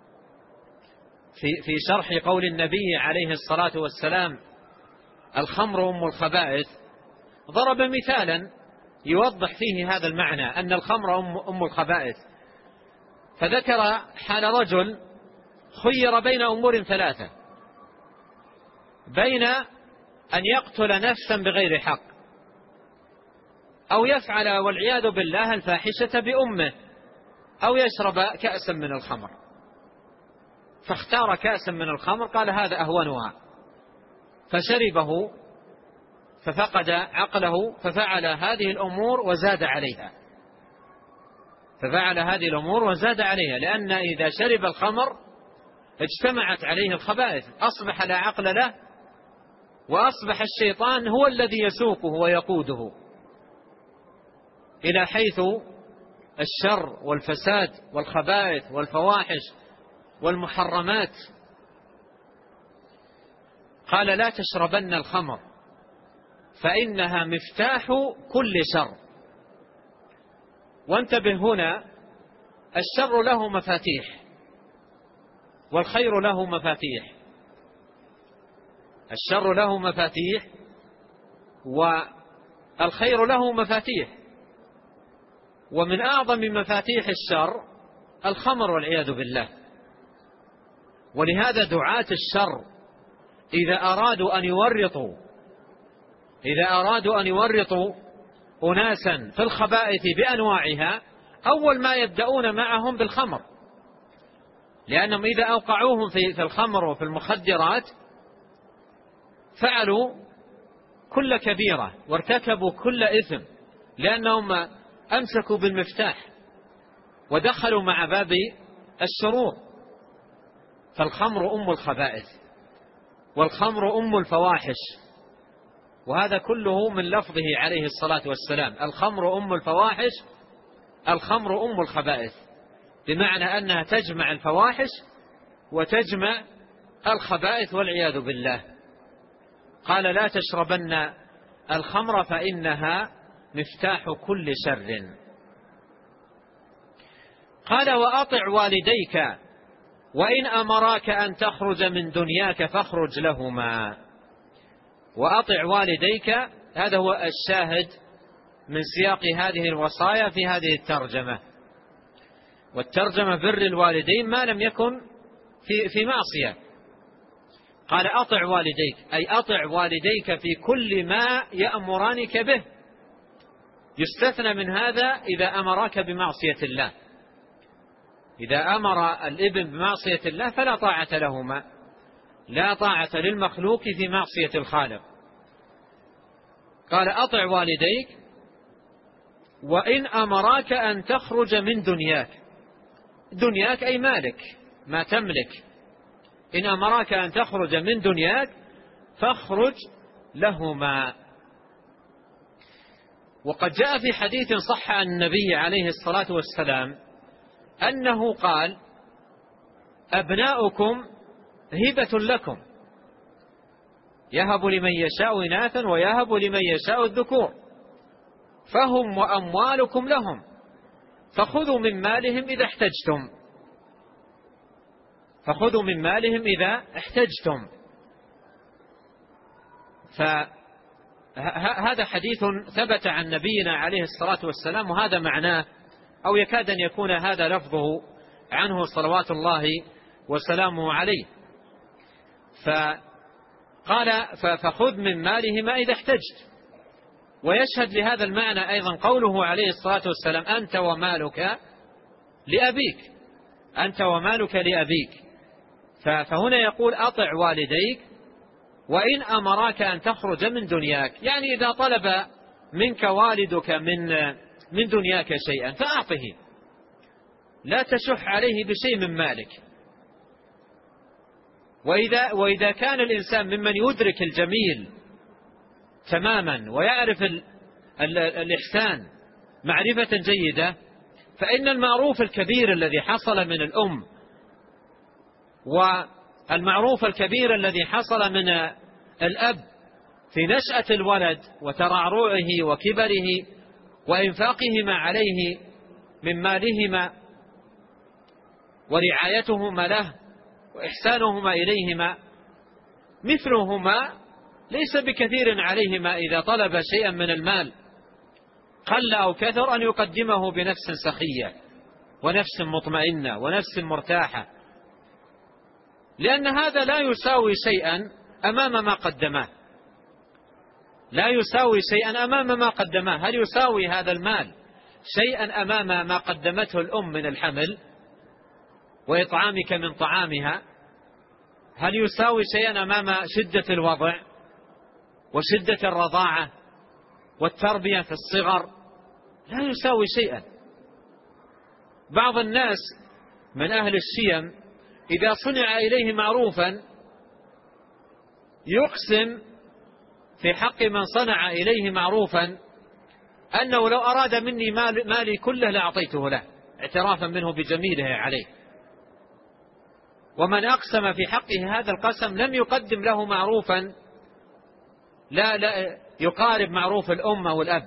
في شرح قول النبي عليه الصلاة والسلام: الخمر أم الخبائث، ضرب مثالا يوضح فيه هذا المعنى، أن الخمر أم الخبائث. فذكر حال رجل خير بين أمور ثلاثة: بين أن يقتل نفسا بغير حق، أو يفعل والعياذ بالله الفاحشة بأمه، أو يشرب كأسا من الخمر. فاختار كأسا من الخمر، قال هذا أهونها، فشربه ففقد عقله، ففعل هذه الأمور وزاد عليها. لأن إذا شرب الخمر اجتمعت عليه الخبائث، أصبح لا عقل له، وأصبح الشيطان هو الذي يسوقه ويقوده إلى حيث الشر والفساد والخبائث والفواحش والمحرمات. قال لا تشربن الخمر فإنها مفتاح كل شر. وانتبه هنا، الشر له مفاتيح والخير له مفاتيح. الشر له مفاتيح والخير له مفاتيح، ومن أعظم مفاتيح الشر الخمر والعياذ بالله. ولهذا دعاة الشر إذا أرادوا أن يورطوا أناسا في الخبائث بأنواعها، أول ما يبدأون معهم بالخمر، لأنهم إذا أوقعوهم في الخمر وفي المخدرات فعلوا كل كبيرة وارتكبوا كل إثم، لأنهم أمسكوا بالمفتاح. ودخلوا مع باب الشرور. فالخمر أم الخبائث، والخمر أم الفواحش، وهذا كله من لفظه عليه الصلاة والسلام: الخمر أم الفواحش، الخمر أم الخبائث، بمعنى أنها تجمع الفواحش وتجمع الخبائث والعياذ بالله. قال: لا تشربن الخمر فإنها مفتاح كل شر. قال: وأطع والديك وإن أمراك أن تخرج من دنياك فاخرج لهما. وأطع والديك، هذا هو الشاهد من سياق هذه الوصايا في هذه الترجمة. والترجمة بر الوالدين ما لم يكن في معصية. قال: أطع والديك، أي أطع والديك في كل ما يأمرانك به. يستثنى من هذا إذا أمراك بمعصية الله. إذا أمر الابن بمعصية الله فلا طاعة لهما، لا طاعة للمخلوق في معصية الخالق. قال: أطع والديك وإن أمراك أن تخرج من دنياك. دنياك أي مالك، ما تملك. إن أمراك أن تخرج من دنياك فاخرج لهما. وقد جاء في حديث صح عن النبي عليه الصلاة والسلام أنه قال: أبناؤكم هبة لكم، يهب لمن يشاء إناثا ويهب لمن يشاء الذكور، فهم وأموالكم لهم، فخذوا من مالهم إذا احتجتم، فخذوا من مالهم إذا احتجتم. فهذا حديث ثبت عن نبينا عليه الصلاة والسلام، وهذا معناه، أو يكاد أن يكون هذا لفظه عنه صلوات الله وسلامه عليه. فقال: فخذ من مالهما إذا احتجت. ويشهد لهذا المعنى أيضا قوله عليه الصلاة والسلام: أنت ومالك لأبيك، أنت ومالك لأبيك. فهنا يقول: أطع والديك وإن أمراك أن تخرج من دنياك، يعني إذا طلب منك والدك من دنياك شيئا فأعطه، لا تشح عليه بشيء من مالك. وإذا كان الإنسان ممن يدرك الجميل تماما ويعرف الإحسان معرفة جيدة، فإن المعروف الكبير الذي حصل من الأم والمعروف الكبير الذي حصل من الأب في نشأة الولد وترعرعه وكبره وإنفاقهما عليه من مالهما ورعايتهما له وإحسانهما إليهما، مثلهما ليس بكثير عليهما إذا طلب شيئا من المال قل أو كثر أن يقدمه بنفس سخية ونفس مطمئنة ونفس مرتاحة، لأن هذا لا يساوي شيئا أمام ما قدماه، لا يساوي شيئا أمام ما قدماه. هل يساوي هذا المال شيئا أمام ما قدمته الأم من الحمل وإطعامك من طعامها؟ هل يساوي شيئا أمام شدة الوضع وشدة الرضاعة والتربية في الصغر؟ لا يساوي شيئا. بعض الناس من أهل الشيم إذا صنع إليه معروفا يقسم في حق من صنع إليه معروفا أنه لو أراد مني مالي كله لأعطيته له، اعترافا منه بجميله عليه. ومن أقسم في حقه هذا القسم لم يقدم له معروفا لا يقارب معروف الأم والأب.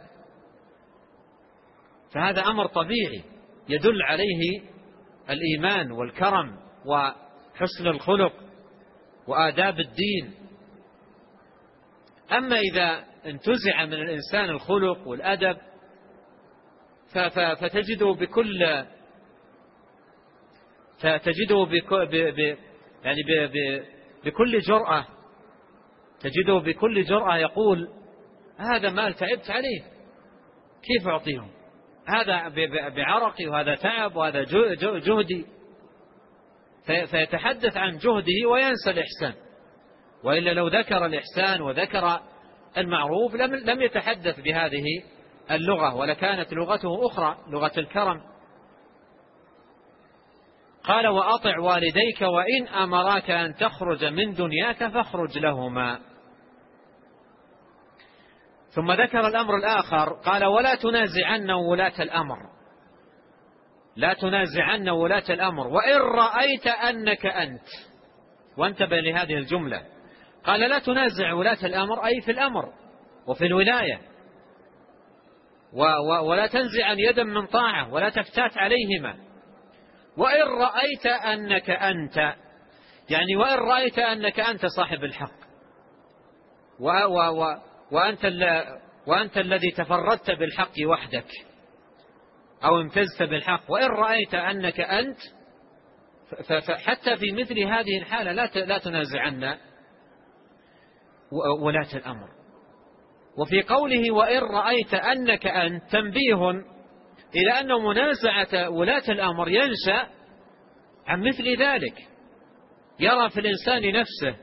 فهذا أمر طبيعي يدل عليه الإيمان والكرم وحسن الخلق وآداب الدين. أما إذا انتزع من الإنسان الخلق والأدب فتجده بكل جرأة، تجده بكل جرأة يقول: هذا مال تعبت عليه، كيف أعطيه؟ هذا بعرقي وهذا تعب وهذا جهدي. فيتحدث عن جهده وينسى الإحسان. وإلا لو ذكر الإحسان وذكر المعروف لم يتحدث بهذه اللغة، ولكانت لغته أخرى، لغة الكرم. قال وأطع والديك وإن أمراك أن تخرج من دنياك فاخرج لهما. ثم ذكر الأمر الآخر قال ولا تنازعن ولاة الأمر، لا تنازعن ولاة الأمر وإن رأيت أنك أنت. وانتبه لهذه الجملة، قال لا تنازع ولاة الأمر أي في الأمر وفي الولاية، ولا تنزع يدا من طاعة ولا تفتات عليهما. وإن رأيت أنك أنت، يعني وإن رأيت أنك أنت صاحب الحق وأنت الذي تفردت بالحق وحدك أو امتزت بالحق، وإن رأيت أنك أنت، فحتى في مثل هذه الحالة لا تنازعن ولاة الأمر. وفي قوله وإن رأيت أنك أنت تنبيه إلى أن منازعة ولاة الأمر ينشأ عن مثل ذلك. يرى في الإنسان نفسه،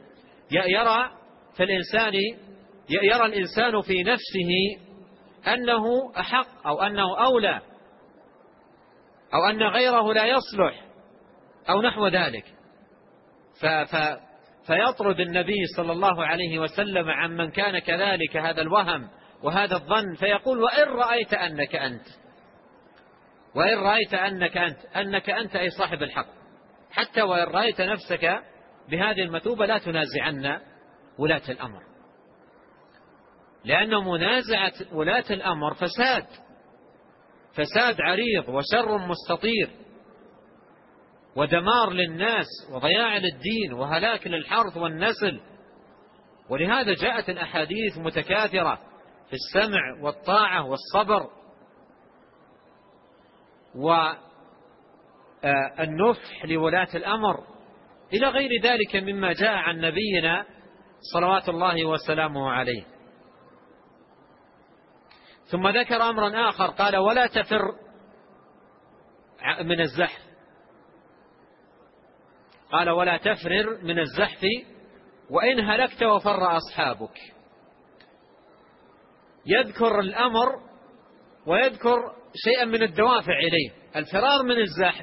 يرى الإنسان في نفسه أنه أحق أو أنه أولى أو أن غيره لا يصلح أو نحو ذلك، فيطرد النبي صلى الله عليه وسلم عن من كان كذلك هذا الوهم وهذا الظن، فيقول وإن رأيت أنك أنت، وإن رأيت أنك أنت أي صاحب الحق، حتى وإن رأيت نفسك بهذه المثوبة لا تنازعن ولاة الأمر، لأن منازعة ولاة الأمر فساد عريض وشر مستطير ودمار للناس وضياع للدين وهلاك للحرث والنسل. ولهذا جاءت الأحاديث متكاثرة في السمع والطاعة والصبر والنفح لولاة الأمر إلى غير ذلك مما جاء عن نبينا صلوات الله وسلامه عليه. ثم ذكر أمرا آخر قال ولا تفر من الزحف، قال ولا تفرر من الزحف وإن هلكت وفر أصحابك. يذكر الأمر ويذكر شيئا من الدوافع إليه. الفرار من الزحف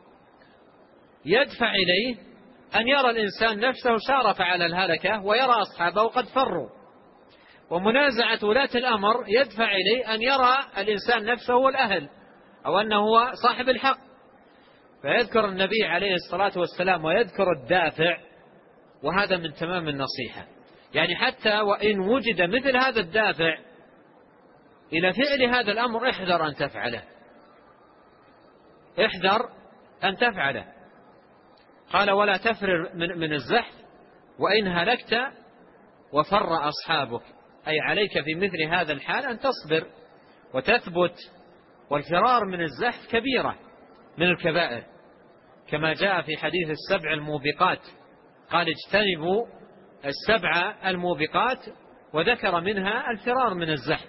يدفع إليه أن يرى الإنسان نفسه شارف على الهلكة ويرى أصحابه قد فروا، ومنازعة ولاة الأمر يدفع إليه أن يرى الإنسان نفسه هو الأهل أو أنه هو صاحب الحق. فيذكر النبي عليه الصلاة والسلام ويذكر الدافع، وهذا من تمام النصيحة. يعني حتى وإن وجد مثل هذا الدافع إلى فعل هذا الأمر احذر أن تفعله، احذر أن تفعله. قال ولا تفرر من الزحف وإن هلكت وفر أصحابك، أي عليك في مثل هذا الحال أن تصبر وتثبت. والفرار من الزحف كبيرة من الكبائر، كما جاء في حديث السبع الموبقات، قال اجتنبوا السبع الموبقات، وذكر منها الفرار من الزحف.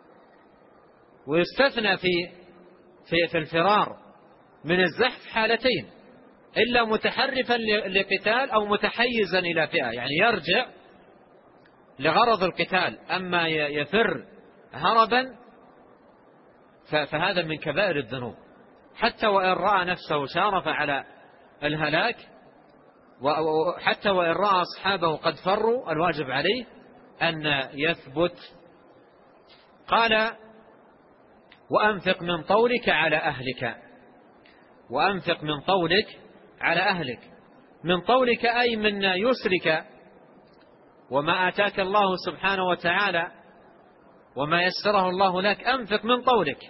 ويستثنى في الفرار من الزحف حالتين: إلا متحرفا لقتال أو متحيزا إلى فئة، يعني يرجع لغرض القتال. أما يفر هربا فهذا من كبائر الذنوب، حتى وإن رأى نفسه شارف على الهلاك، وحتى وإن رأى أصحابه قد فروا، الواجب عليه أن يثبت. قال وأنفق من طولك على أهلك، وأنفق من طولك على أهلك. من طولك أي من يسرك وما آتاك الله سبحانه وتعالى وما يسره الله لك، أنفق من طولك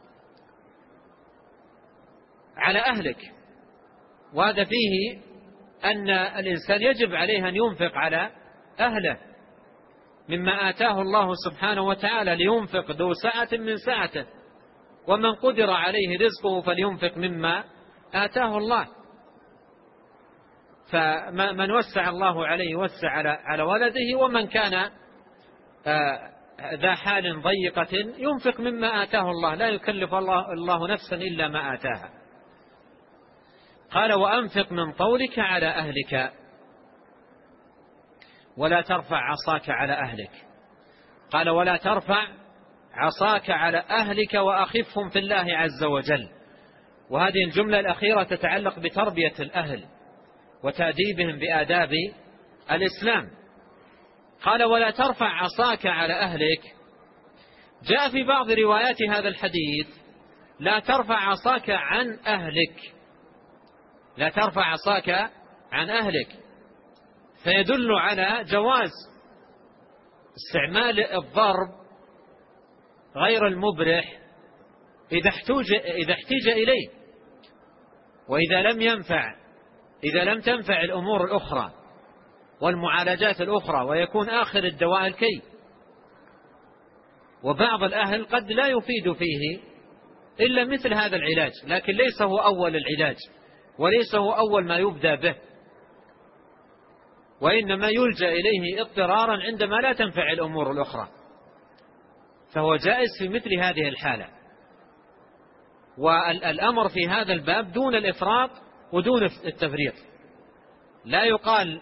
على أهلك. وهذا فيه أن الإنسان يجب عليه أن ينفق على أهله مما آتاه الله سبحانه وتعالى، لينفق ذو سعة من سعته، ومن قدر عليه رزقه فلينفق مما آتاه الله. فمن وسع الله عليه وسع على ولده، ومن كان ذا حال ضيقة ينفق مما آتاه الله، لا يكلف الله نفسا إلا ما آتاها. قال وأنفق من طولك على أهلك ولا ترفع عصاك على أهلك. قال ولا ترفع عصاك على أهلك وأخفهم في الله عز وجل. وهذه الجملة الأخيرة تتعلق بتربية الأهل وتأديبهم بآداب الإسلام. قال ولا ترفع عصاك على أهلك. جاء في بعض روايات هذا الحديث لا ترفع عصاك عن أهلك، لا ترفع عصاك عن أهلك، فيدل على جواز استعمال الضرب غير المبرح إذا احتاج إليه، وإذا لم ينفع، إذا لم تنفع الأمور الأخرى والمعالجات الأخرى ويكون آخر الدواء الكي. وبعض الأهل قد لا يفيد فيه إلا مثل هذا العلاج، لكن ليس هو أول العلاج وليس هو أول ما يبدأ به، وإنما يلجأ إليه اضطرارا عندما لا تنفع الأمور الأخرى، فهو جائز في مثل هذه الحالة. والأمر في هذا الباب دون الإفراط ودون التفريط. لا يقال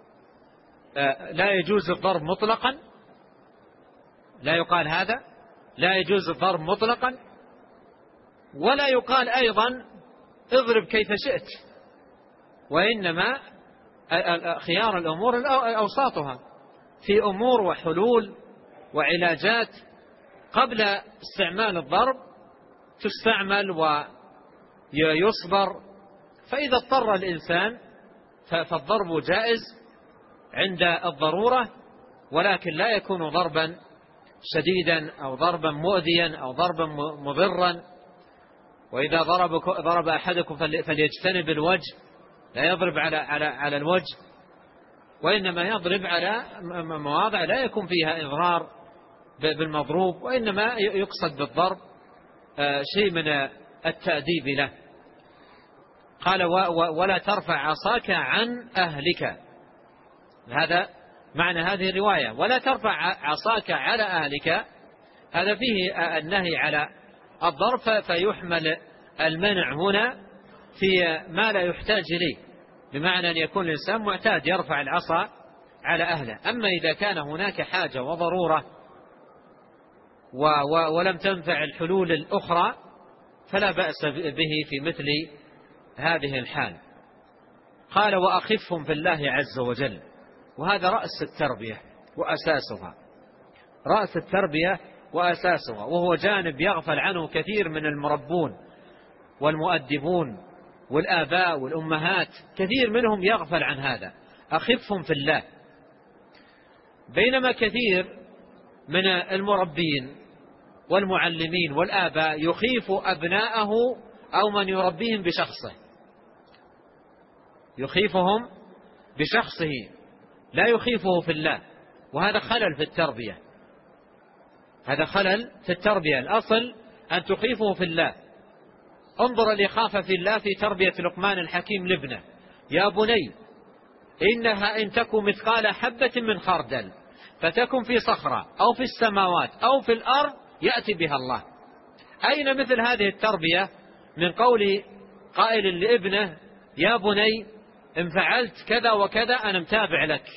لا يجوز الضرب مطلقا، لا يقال هذا لا يجوز الضرب مطلقا، ولا يقال أيضا اضرب كيف شئت، وإنما خيار الأمور أوساطها، في أمور وحلول وعلاجات قبل استعمال الضرب تستعمل ويصبر، فإذا اضطر الإنسان فالضرب جائز عند الضرورة، ولكن لا يكون ضربا شديدا أو ضربا مؤذيا أو ضربا مضرا. وإذا ضرب أحدكم فليجتنب الوجه، لا يضرب على الوجه، وإنما يضرب على مواضع لا يكون فيها إضرار بالمضروب، وإنما يقصد بالضرب شيء من التأديب له. قال ولا ترفع عصاك عن أهلك، هذا معنى هذه الرواية. ولا ترفع عصاك على أهلك، هذا فيه النهي على الضرب، فيحمل المنع هنا في ما لا يحتاج إليه، بمعنى أن يكون الإنسان معتاد يرفع العصا على أهله. أما إذا كان هناك حاجة وضرورة ولم تنفع الحلول الأخرى فلا بأس به في مثل هذه الحال. قال وأخفهم في الله عز وجل، وهذا رأس التربية وأساسها، رأس التربية وأساسها، وهو جانب يغفل عنه كثير من المربون والمؤدبون والآباء والأمهات، كثير منهم يغفل عن هذا. أخفهم في الله، بينما كثير من المربين والمعلمين والآباء يخيف أبناءه أو من يربيهم بشخصه، يخيفهم بشخصه لا يخيفه في الله، وهذا خلل في التربية، هذا خلل في التربية. الأصل أن تخيفه في الله. انظر الإخافة في الله في تربية لقمان الحكيم لابنه: يا بني إنها إن تكن مثقال حبة من خردل فتكن في صخرة أو في السماوات أو في الأرض يأتي بها الله. أين مثل هذه التربية من قول قائل لابنه: يا بني إن فعلت كذا وكذا أنا متابع لك،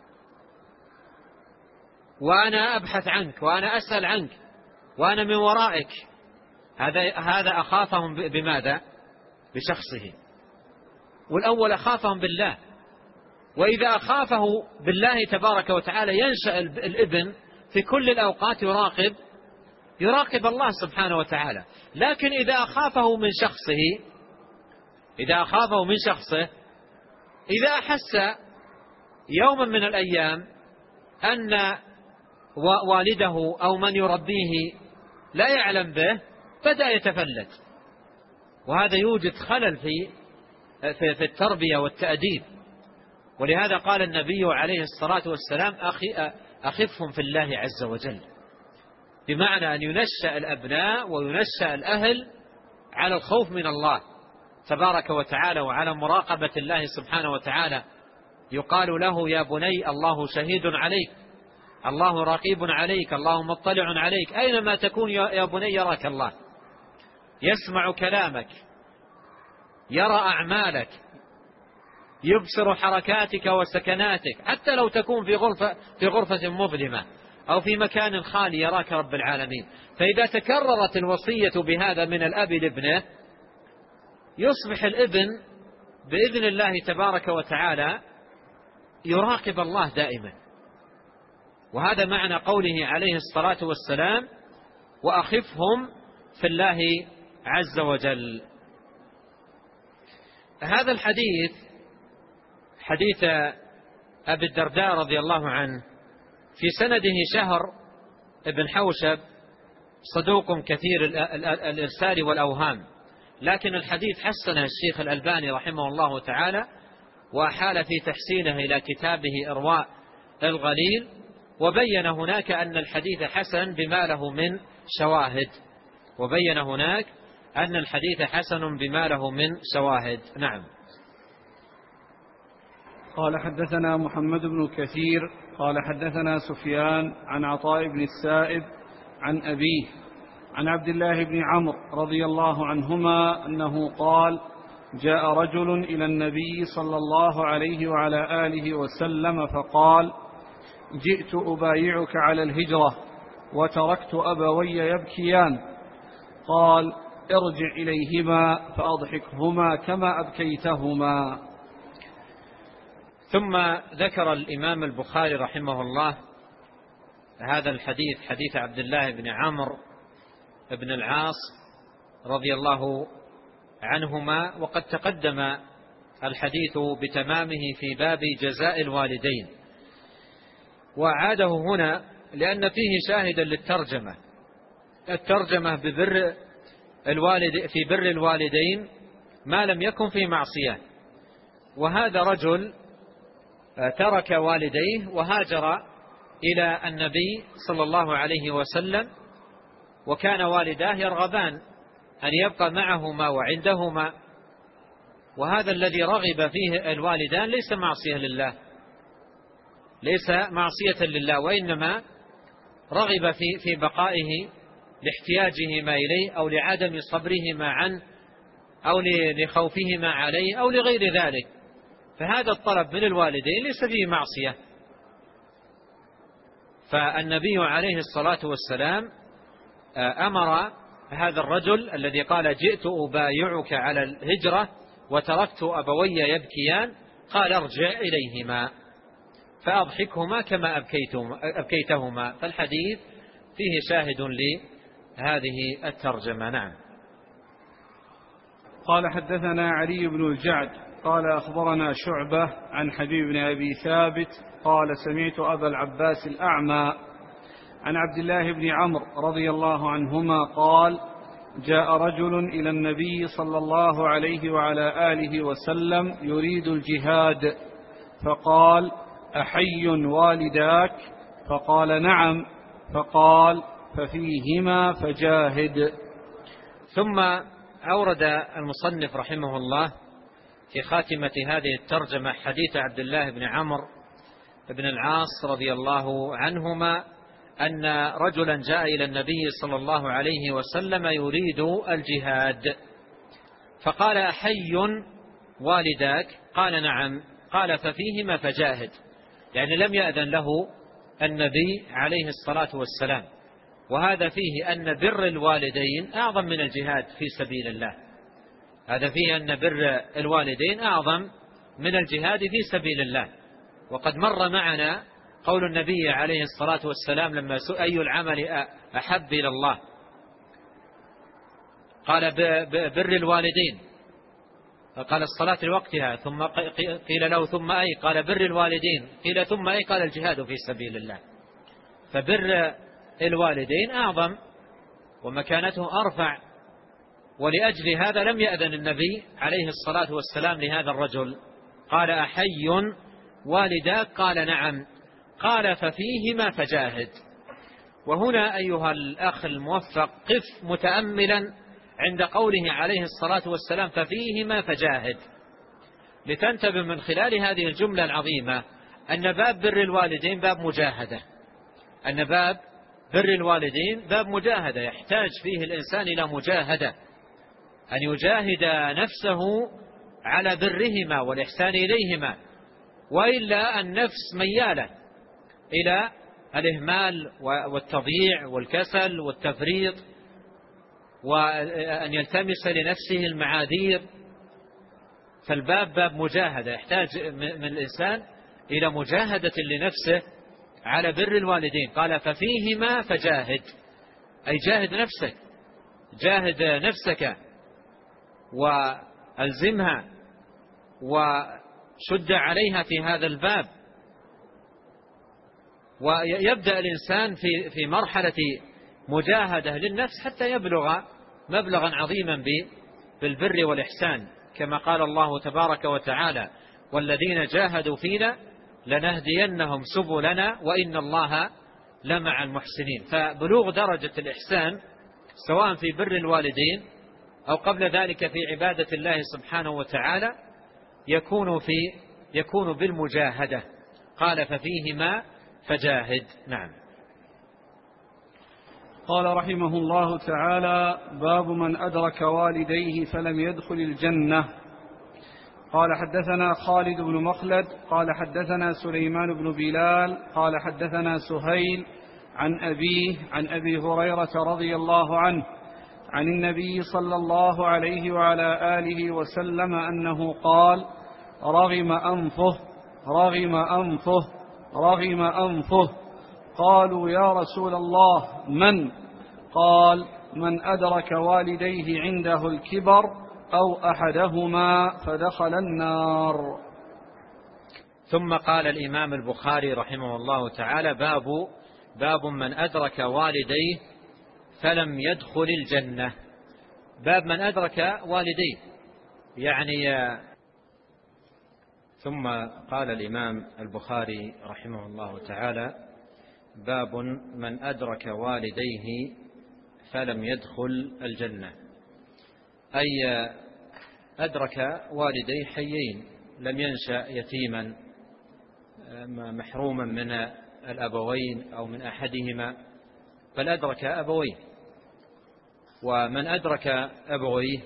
وأنا أبحث عنك، وأنا أسأل عنك، وأنا من ورائك. هذا أخافهم بماذا؟ بشخصه. والأول أخافهم بالله، وإذا أخافه بالله تبارك وتعالى ينشأ الابن في كل الأوقات يراقب الله سبحانه وتعالى. لكن إذا أخافه من شخصه، إذا أحس يوما من الأيام أن والده أو من يربيه لا يعلم به بدأ يتفلت، وهذا يوجد خلل في التربية والتأديب. ولهذا قال النبي عليه الصلاة والسلام: أخفهم في الله عز وجل، بمعنى أن ينشأ الأبناء وينشأ الأهل على الخوف من الله تبارك وتعالى وعلى مراقبة الله سبحانه وتعالى. يقال له: يا بني الله شهيد عليك، الله رقيب عليك، الله مطلع عليك، أينما تكون يا بني يراك الله، يسمع كلامك، يرى أعمالك، يبصر حركاتك وسكناتك، حتى لو تكون في غرفة مظلمة أو في مكان خالي يراك رب العالمين. فإذا تكررت الوصية بهذا من الأب لابنه يصبح الابن بإذن الله تبارك وتعالى يراقب الله دائما. وهذا معنى قوله عليه الصلاة والسلام: وأخفهم في الله عز وجل. هذا الحديث حديث أبي الدرداء رضي الله عنه في سنده شهر ابن حوشب صدوق كثير الإرسال والأوهام، لكن الحديث حسنه الشيخ الألباني رحمه الله تعالى، وأحال في تحسينه إلى كتابه إرواء الغليل، وبين هناك أن الحديث حسن بما له من شواهد، وبين هناك أن الحديث حسن بما له من شواهد. نعم. قال حدثنا محمد بن كثير قال حدثنا سفيان عن عطاء بن السائب عن أبيه عن عبد الله بن عمرو رضي الله عنهما أنه قال: جاء رجل إلى النبي صلى الله عليه وعلى آله وسلم فقال: جئت أبايعك على الهجرة وتركت أبوي يبكيان. قال: ارجع إليهما فأضحكهما كما أبكيتهما. ثم ذكر الإمام البخاري رحمه الله هذا الحديث، حديث عبد الله بن عمرو بن العاص رضي الله عنهما، وقد تقدم الحديث بتمامه في باب جزاء الوالدين، وعاده هنا لأن فيه شاهدا للترجمة، الترجمة ببر الوالد في بر الوالدين ما لم يكن في معصية. وهذا رجل ترك والديه وهاجر إلى النبي صلى الله عليه وسلم، وكان والداه يرغبان أن يبقى معهما وعندهما، وهذا الذي رغب فيه الوالدان ليس معصية لله، ليس معصية لله، وإنما رغب في بقائه لاحتياجهما إليه أو لعدم صبرهما عنه أو لخوفهما عليه أو لغير ذلك. فهذا الطلب من الوالدين ليس فيه معصية. فالنبي عليه الصلاة والسلام أمر هذا الرجل الذي قال: جئت أبايعك على الهجرة وتركت أبوي يبكيان، قال: ارجع إليهما فأضحكهما كما أبكيتهما. فالحديث فيه شاهد لهذه الترجمة. نعم. قال حدثنا علي بن الجعد قال أخبرنا شعبة عن حبيب بن أبي ثابت قال: سمعت أبا العباس الأعمى عن عبد الله بن عمرو رضي الله عنهما قال: جاء رجل إلى النبي صلى الله عليه وعلى آله وسلم يريد الجهاد، فقال: أحي والداك؟ فقال: نعم. فقال: ففيهما فجاهد. ثم أورد المصنف رحمه الله في خاتمة هذه الترجمة حديث عبد الله بن عمرو بن العاص رضي الله عنهما أن رجلا جاء إلى النبي صلى الله عليه وسلم يريد الجهاد، فقال: أحي والداك؟ قال: نعم. قال: ففيهما فجاهد، يعني لم يأذن له النبي عليه الصلاة والسلام. وهذا فيه أن بر الوالدين أعظم من الجهاد في سبيل الله، هذا فيه أن بر الوالدين أعظم من الجهاد في سبيل الله. وقد مر معنا قول النبي عليه الصلاة والسلام لما سئل: أي العمل أحب إلى الله؟ قال: بر الوالدين. قال: الصلاة لوقتها. ثم قيل له: ثم أي؟ قال: بر الوالدين. قيل: ثم أي؟ قال: الجهاد في سبيل الله. فبر الوالدين أعظم ومكانته أرفع، ولأجل هذا لم يأذن النبي عليه الصلاة والسلام لهذا الرجل. قال: أحي والداك؟ قال: نعم. قال: ففيهما فجاهد. وهنا أيها الأخ الموفق قف متأملا عند قوله عليه الصلاة والسلام: ففيهما فجاهد، لتنتبه من خلال هذه الجملة العظيمة أن باب بر الوالدين باب مجاهدة، أن باب بر الوالدين باب مجاهدة، يحتاج فيه الإنسان إلى مجاهدة، أن يجاهد نفسه على برهما والإحسان إليهما، وإلا النفس ميالة إلى الإهمال والتضييع والكسل والتفريط، وأن يلتمس لنفسه المعاذير فالباب باب مجاهدة، يحتاج من الإنسان إلى مجاهدة لنفسه على بر الوالدين. قال ففيهما فجاهد، أي جاهد نفسك، جاهد نفسك وألزمها وشد عليها في هذا الباب. ويبدأ الإنسان في مرحلة مجاهدة للنفس حتى يبلغ مبلغا عظيما بالبر والإحسان، كما قال الله تبارك وتعالى والذين جاهدوا فينا لنهدينهم سبلنا وإن الله لمع المحسنين. فبلوغ درجة الإحسان سواء في بر الوالدين أو قبل ذلك في عبادة الله سبحانه وتعالى يكون بالمجاهدة. قال ففيهما فجاهد. نعم. قال رحمه الله تعالى: باب من أدرك والديه فلم يدخل الجنة. قال حدثنا خالد بن مخلد قال حدثنا سليمان بن بلال قال حدثنا سهيل عن أبيه عن أبي هريرة رضي الله عنه عن النبي صلى الله عليه وعلى آله وسلم أنه قال: رغم أنفه رغم أنفه رغم أنفه. قالوا: يا رسول الله من؟ قال: من أدرك والديه عنده الكبر أو أحدهما فدخل النار. ثم قال الإمام البخاري رحمه الله تعالى: باب من أدرك والديه فلم يدخل الجنة. باب من أدرك والديه يعني. ثم قال الإمام البخاري رحمه الله تعالى: باب من أدرك والديه فلم يدخل الجنة، أي أدرك والديه حيين، لم ينشأ يتيما محروما من الأبوين أو من أحدهما، بل أدرك أبويه. ومن أدرك أبويه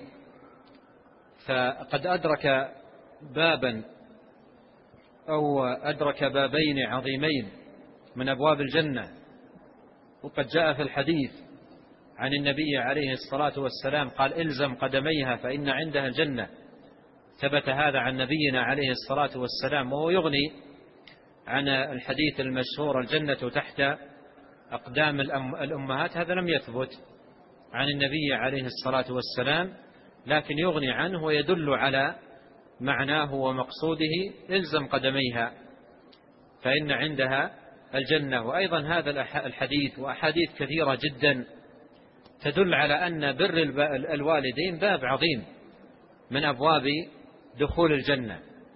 فقد أدرك بابا أو أدرك بابين عظيمين من أبواب الجنة. وقد جاء في الحديث عن النبي عليه الصلاة والسلام قال: إلزم قدميها فإن عندها الجنة. ثبت هذا عن نبينا عليه الصلاة والسلام، وهو يغني عن الحديث المشهور: الجنة تحت أقدام الأمهات. هذا لم يثبت عن النبي عليه الصلاة والسلام، لكن يغني عنه ويدل على معناه ومقصوده: إلزم قدميها فإن عندها الجنة. وأيضا هذا الحديث وأحاديث كثيرة جدا تدل على أن بر الوالدين باب عظيم من أبواب دخول الجنة.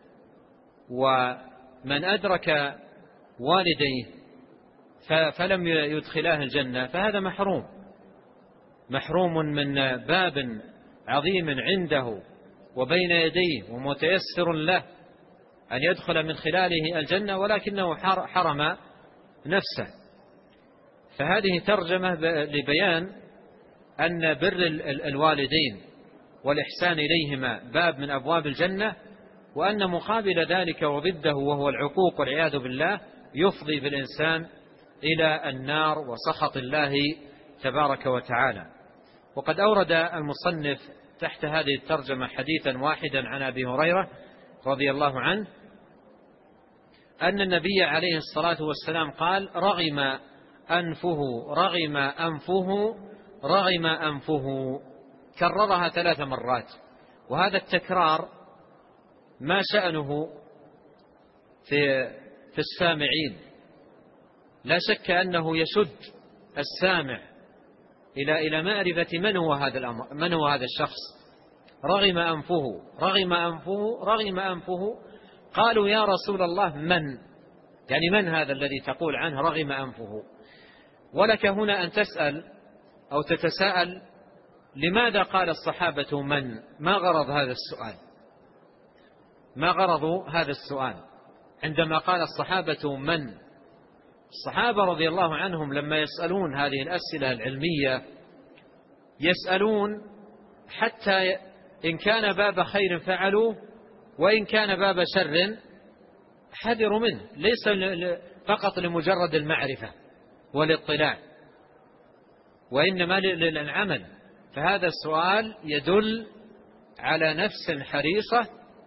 ومن أدرك والديه فلم يدخلاه الجنة فهذا محروم من باب عظيم عنده وبين يديه ومتيسر له أن يدخل من خلاله الجنة، ولكنه حرم نفسه. فهذه ترجمة لبيان أن بر الوالدين والإحسان إليهما باب من أبواب الجنة، وأن مقابل ذلك وضده وهو العقوق والعياذ بالله يفضي بالإنسان إلى النار وسخط الله تبارك وتعالى. وقد أورد المصنف تحت هذه الترجمة حديثا واحدا عن أبي هريرة رضي الله عنه أن النبي عليه الصلاة والسلام قال: رغم أنفه رغم أنفه رغم أنفه. كررها 3 مرات. وهذا التكرار ما شأنه في السامعين؟ لا شك أنه يشد السامع إلى معرفة من هو هذا الشخص. رغم أنفه رغم أنفه رغم أنفه. قالوا: يا رسول الله من؟ يعني من هذا الذي تقول عنه رغم أنفه؟ ولك هنا أن تسأل أو تتساءل: لماذا قال الصحابة من؟ ما غرض هذا السؤال؟ ما غرض هذا السؤال عندما قال الصحابة من؟ الصحابة رضي الله عنهم لما يسألون هذه الأسئلة العلمية يسألون حتى إن كان باب خير فعلوا وإن كان باب شر حذروا منه، ليس فقط لمجرد المعرفة والاطلاع، وإنما للعمل. فهذا السؤال يدل على نفس حريصة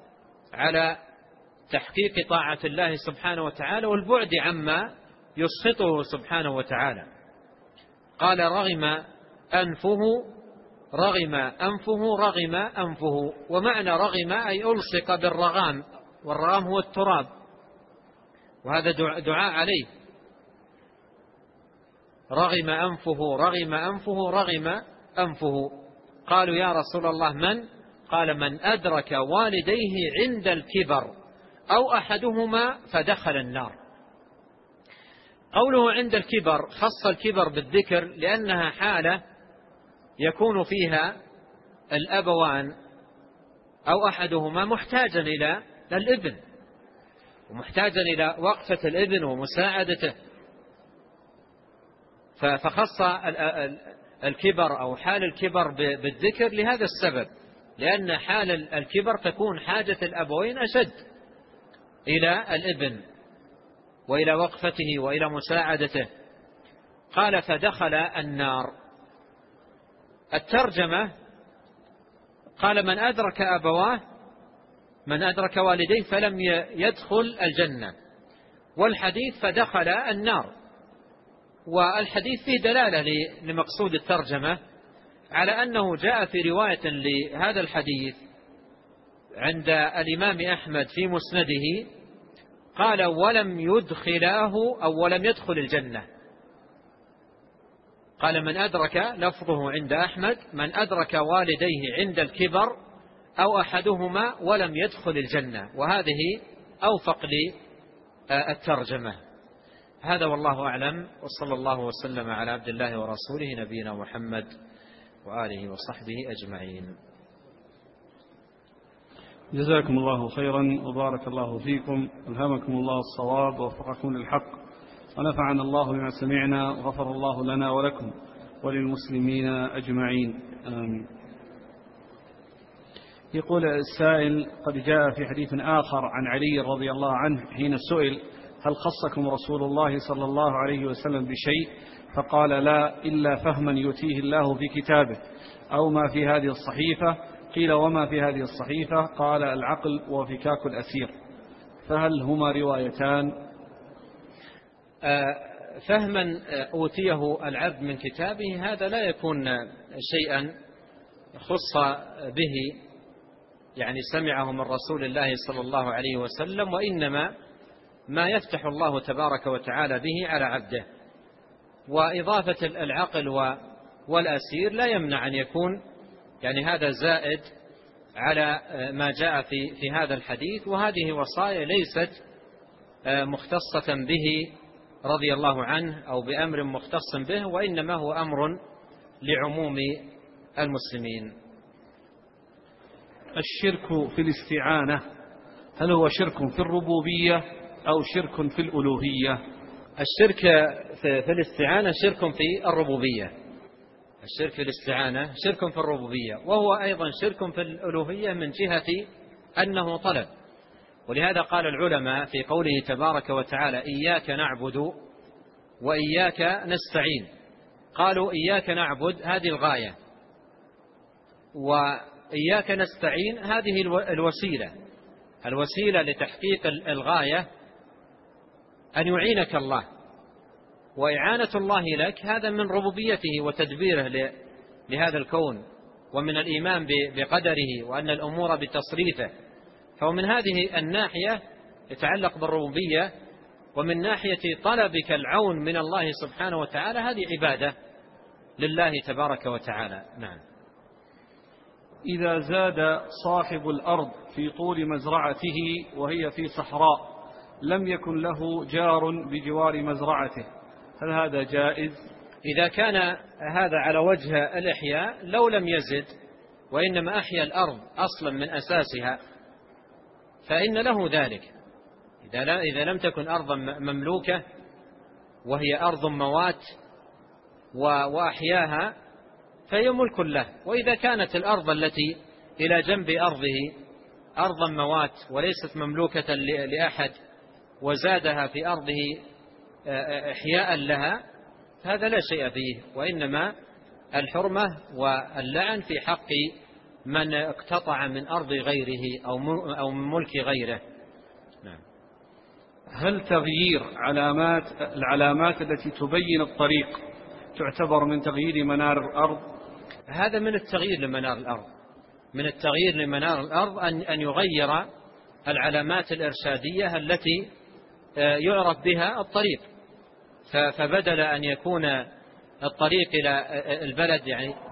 على تحقيق طاعة الله سبحانه وتعالى والبعد عما يسخطه سبحانه وتعالى. قال رغم أنفه رغم أنفه رغم أنفه، ومعنى رغم أي ألصق بالرغام، والرغام هو التراب، وهذا دعاء عليه. رغم أنفه رغم أنفه رغم أنفه. قالوا يا رسول الله من؟ قال من أدرك والديه عند الكبر أو أحدهما فدخل النار. قوله عند الكبر خص الكبر بالذكر لأنها حالة يكون فيها الأبوان أو أحدهما محتاجا إلى الابن، ومحتاجا إلى وقفة الابن ومساعدته، فخص الكبر أو حال الكبر بالذكر لهذا السبب، لأن حال الكبر تكون حاجة الأبوين أشد إلى الابن وإلى وقفته وإلى مساعدته. قال فدخل النار. الترجمة قال من أدرك أبواه، من أدرك والديه فلم يدخل الجنة، والحديث فدخل النار. والحديث فيه دلالة لمقصود الترجمة على أنه جاء في رواية لهذا الحديث عند الإمام أحمد في مسنده قال ولم يدخلاه أو ولم يدخل الجنة. قال من أدرك، لفظه عند أحمد من أدرك والديه عند الكبر أو أحدهما ولم يدخل الجنة، وهذه أوفق للترجمة. هذا والله أعلم، وصلى الله وسلم على عبد الله ورسوله نبينا محمد وآله وصحبه أجمعين. جزاكم الله خيرا وبارك الله فيكم، ألهمكم الله الصواب ووفقكم للحق، ونفعنا الله بما سمعنا، وغفر الله لنا ولكم وللمسلمين أجمعين، آمين. يقول السائل قد جاء في حديث آخر عن علي رضي الله عنه حين سئل هل خصكم رسول الله صلى الله عليه وسلم بشيء؟ فقال لا إلا فهما يؤتيه الله في كتابه أو ما في هذه الصحيفة. قيل وما في هذه الصحيفة؟ قال العقل وفكاك الأسير. فهل هما روايتان؟ فهما أوتيه العبد من كتابه هذا لا يكون شيئا خص به، يعني سمعه من رسول الله صلى الله عليه وسلم، وإنما ما يفتح الله تبارك وتعالى به على عبده. وإضافة العقل والأسير لا يمنع أن يكون يعني هذا زائد على ما جاء في هذا الحديث، وهذه وصايا ليست مختصة به رضي الله عنه أو بأمر مختص به، وإنما هو أمر لعموم المسلمين. الشرك في الاستعانة هل هو شرك في الربوبية أو شرك في الألوهية؟ الشرك في الاستعانة شرك في الربوبية. الشرك في الاستعانة شرك في الربوبية، وهو أيضا شرك في الألوهية من جهة أنه طلب. ولهذا قال العلماء في قوله تبارك وتعالى إياك نعبد وإياك نستعين، قالوا إياك نعبد هذه الغاية، وإياك نستعين هذه الوسيلة لتحقيق الغاية أن يعينك الله، وإعانة الله لك هذا من ربوبيته وتدبيره لهذا الكون، ومن الإيمان بقدره وأن الأمور بتصريفه. فمن هذه الناحية يتعلق بالربوبية، ومن ناحية طلبك العون من الله سبحانه وتعالى هذه عبادة لله تبارك وتعالى. نعم. إذا زاد صاحب الأرض في طول مزرعته وهي في صحراء لم يكن له جار بجوار مزرعته، هل هذا جائز؟ إذا كان هذا على وجه الإحياء لو لم يزد وإنما أحيا الأرض أصلا من أساسها فإن له ذلك. إذا لم تكن أرضا مملوكة وهي أرض موات وأحياها فهي ملك له. وإذا كانت الأرض التي إلى جنب أرضه أرضا موات وليست مملوكة لأحد وزادها في أرضه إحياء لها هذا لا شيء فيه، وإنما الحرمة واللعن في حق من اقتطع من أرض غيره أو من ملك غيره. نعم. هل تغيير العلامات التي تبين الطريق تعتبر من تغيير منار الأرض؟ هذا من التغيير لمنار الأرض، من التغيير لمنار الأرض أن يغير العلامات الإرشادية التي يعرف بها الطريق، فبدل أن يكون الطريق إلى البلد يعني